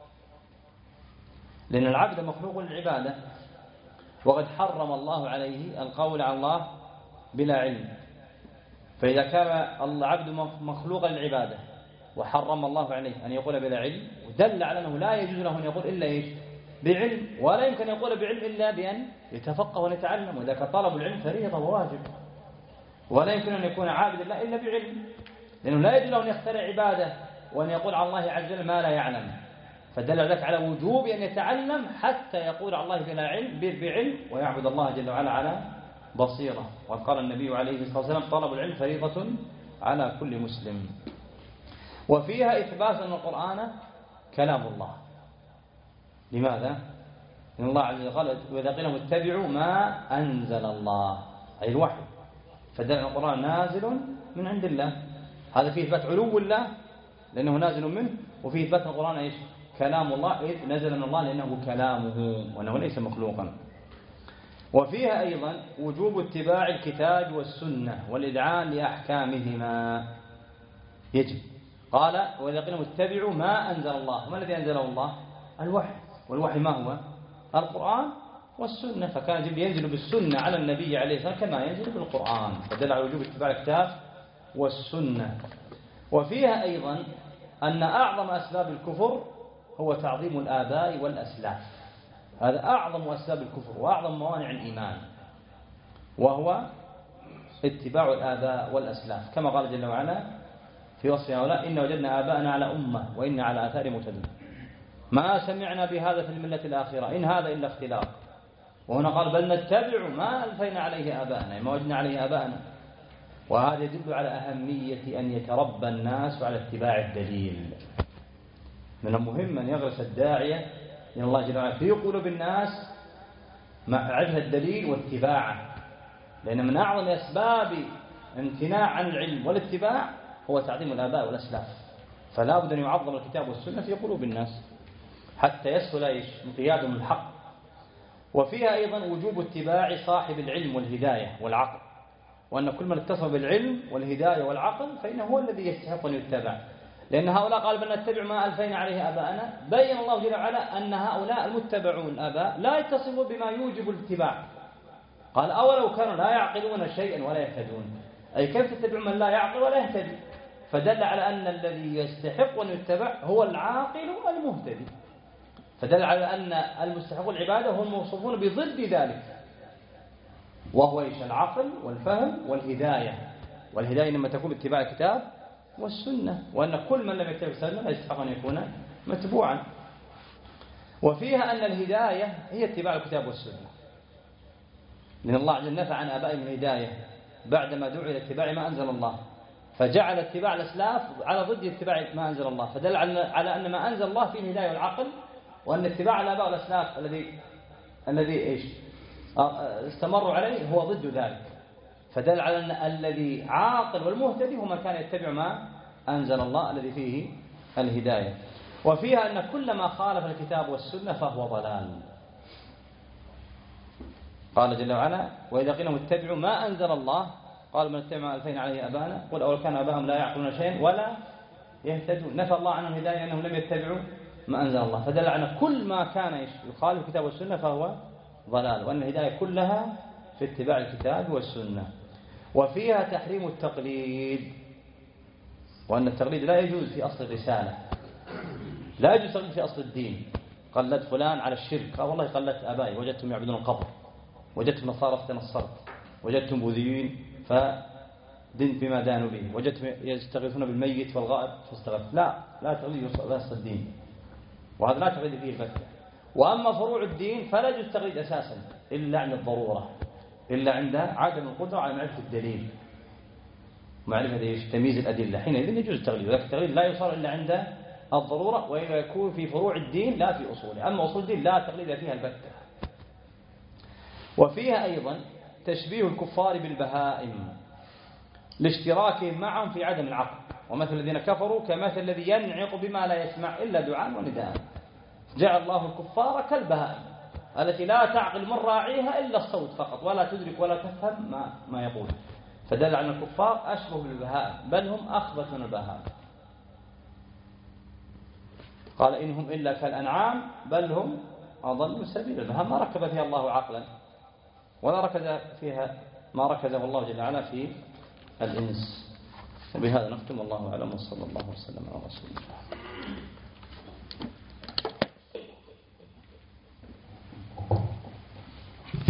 لأن العبد مخلوق للعبادة، وقد حرم الله عليه القول على الله بلا علم. فإذا كان العبد مخلوقا للعبادة وحرم الله عليه أن يقول بلا علم، ودل على أنه لا يجوز له أن يقول إلا إيش؟ بعلم، ولا يمكن أن يقول بعلم إلا بأن يتفقه ويتعلم، وإذا كان طلب العلم فريضة وواجب، ولا يمكن أن يكون عابد الله إلا بعلم، لأنه لا يجوز له أن يخترع عبادة وأن يقول على الله عز وجل ما لا يعلم. فدل ذلك على وجوب أن يتعلم حتى يقول على الله بلا علم بعلم، ويعبد الله جل وعلا على بصيرة. وقال النبي عليه الصلاة والسلام طلب العلم فريضة على كل مسلم. وفيها إثبات أن القرآن كلام الله. لماذا؟ إن الله عز وجل قال وإذا قيل لهم اتبعوا ما أنزل الله، أي الوحي، فدل أن القرآن نازل من عند الله. هذا فيه إثبات علو الله لأنه نازل منه، وفيه إثبات أن القرآن إيش؟ كلام الله، إذ نزل من الله لأنه كلامه وأنه ليس مخلوقا. وفيها أيضا وجوب اتباع الكتاب والسنة والإذعان لأحكامهما، يجب. قال وإذا قيل اتبعوا ما أنزل الله، ما الذي أنزله الله؟ الوحي، والوحي ما هو؟ القرآن والسنة، فكان يجب ينزل بالسنة على النبي عليه الصلاة والسلام كما ينزل بالقرآن، فدل على وجوب اتباع الكتاب والسنة. وفيها أيضا أن أعظم أسباب الكفر هو تعظيم الآباء والأسلاف، هذا أعظم أسباب الكفر وأعظم موانع الإيمان، وهو اتباع الآباء والأسلاف، كما قال جل وعلا في وصف هؤلاء إن وجدنا آباءنا على أمة وإن على آثار مهتدون ما سمعنا بهذا في الملة الآخرة إن هذا إلا اختلاق. وهنا قال بل نتبع ما ألفينا عليه آباءنا، ما وجدنا عليه آباءنا. وهذا يدل على أهمية أن يتربى الناس على اتباع الدليل. من المهم أن يغرس الداعية إلى الله جل وعلا في قلوب الناس معرفة الدليل واتباعه، لأن من أعظم أسباب امتناع عن العلم والاتباع هو تعظيم الآباء والأسلاف، فلا بد أن يعظم الكتاب والسنة في قلوب الناس حتى يسهل انقيادهم الحق. وفيها أيضا وجوب اتباع صاحب العلم والهداية والعقل، وأن كل من اتصف بالعلم والهداية والعقل فإنه هو الذي يستحق أن يتبع، لأن هؤلاء قال بل نتبع ما ألفينا عليه آباءنا، بين الله جل وعلا أن هؤلاء المتبعون الآباء لا يتصفون بما يوجب الاتباع. قال أولو كانوا لا يعقلون شيئا ولا يهتدون، أي كيف تتبع من لا يعقل ولا يهتدي؟ فدل على أن الذي يستحق أن يتبع هو العاقل والمهتدي، فدل على أن المستحق العبادة هم موصوفون بضد ذلك، وهو إيش؟ العقل والفهم والهداية. والهداية لما تكون باتباع الكتاب والسنة، وأن كل من لم يتبع السنة لا يستحق أن يكون متبوعا. وفيها أن الهداية هي اتباع الكتاب والسنة، لأن الله عز وجل نفى عن آبائهم الهداية بعدما دعوا إلى اتباع ما أنزل الله، فجعل اتباع الأسلاف على ضد اتباع ما أنزل الله، فدل على أن ما أنزل الله فيه الهداية والعقل، وأن اتباع الآباء والأسلاف الذي الذي إيش استمروا عليه هو ضد ذلك، فدل على أن الذي عاقل والمهتدي هو من كان يتبع ما أنزل الله الذي فيه الهداية. وفيها أن كل ما خالف الكتاب والسنة فهو ضلال. قال جل وعلا وإذا قيل لهم اتبعوا ما أنزل الله قال من اتبع ما ألفينا عليه آباءنا قل أول كان آباءهم لا يعقلون شيئا ولا يهتدون، نفى الله عنهم الهداية أنهم لم يتبعوا ما أنزل الله، فدل على كل ما كان يخالف الكتاب والسنة فهو ضلال، وأن الهداية كلها في اتباع الكتاب والسنة. وفيها تحريم التقليد، وأن التقليد لا يجوز في أصل الرسالة، لا يجوز التقليد في أصل الدين. قلد فلان على الشرك، قال والله قلدت آبائي وجدتم يعبدون القبر، وجدتم نصارى فتنصرت، وجدتم بوذيين فدنت بما دانوا به، وجدتم يستغيثون بالميت والغائب فاستغثت. لا لا تقليد في أصل الدين، وهذا لا تقليد فيه البتة. وأما فروع الدين فلا يجوز التقليد أساسا إلا عند الضرورة، إلا عند عدم القدرة على معرفة الدليل، معرفة ايش؟ تمييز الأدلة، حينئذ يجوز التقليد. ولكن التقليد لا يصار إلا عند الضرورة، وإلا يكون في فروع الدين لا في أصوله. أما أصول الدين لا تقليد فيها البتة. وفيها أيضا تشبيه الكفار بالبهائم لاشتراكهم معهم في عدم العقل، ومثل الذين كفروا كمثل الذي ينعق بما لا يسمع إلا دعاء ونداء. جعل الله الكفار كالبهائم التي لا تعقل من راعيها إلا الصوت فقط، ولا تدرك ولا تفهم ما, ما يقول، فدل على الكفار أشبه بالبهائم، بل هم أخبث من البهائم. قال إنهم إلا كالأنعام بل هم أضل سبيلا. البهائم ما ركب فيها الله عقلا، ولا ركز فيها ما ركزه الله جل وعلا في الإنس. وبهذا نختم، والله أعلم، وصلى الله وسلم على رسول الله.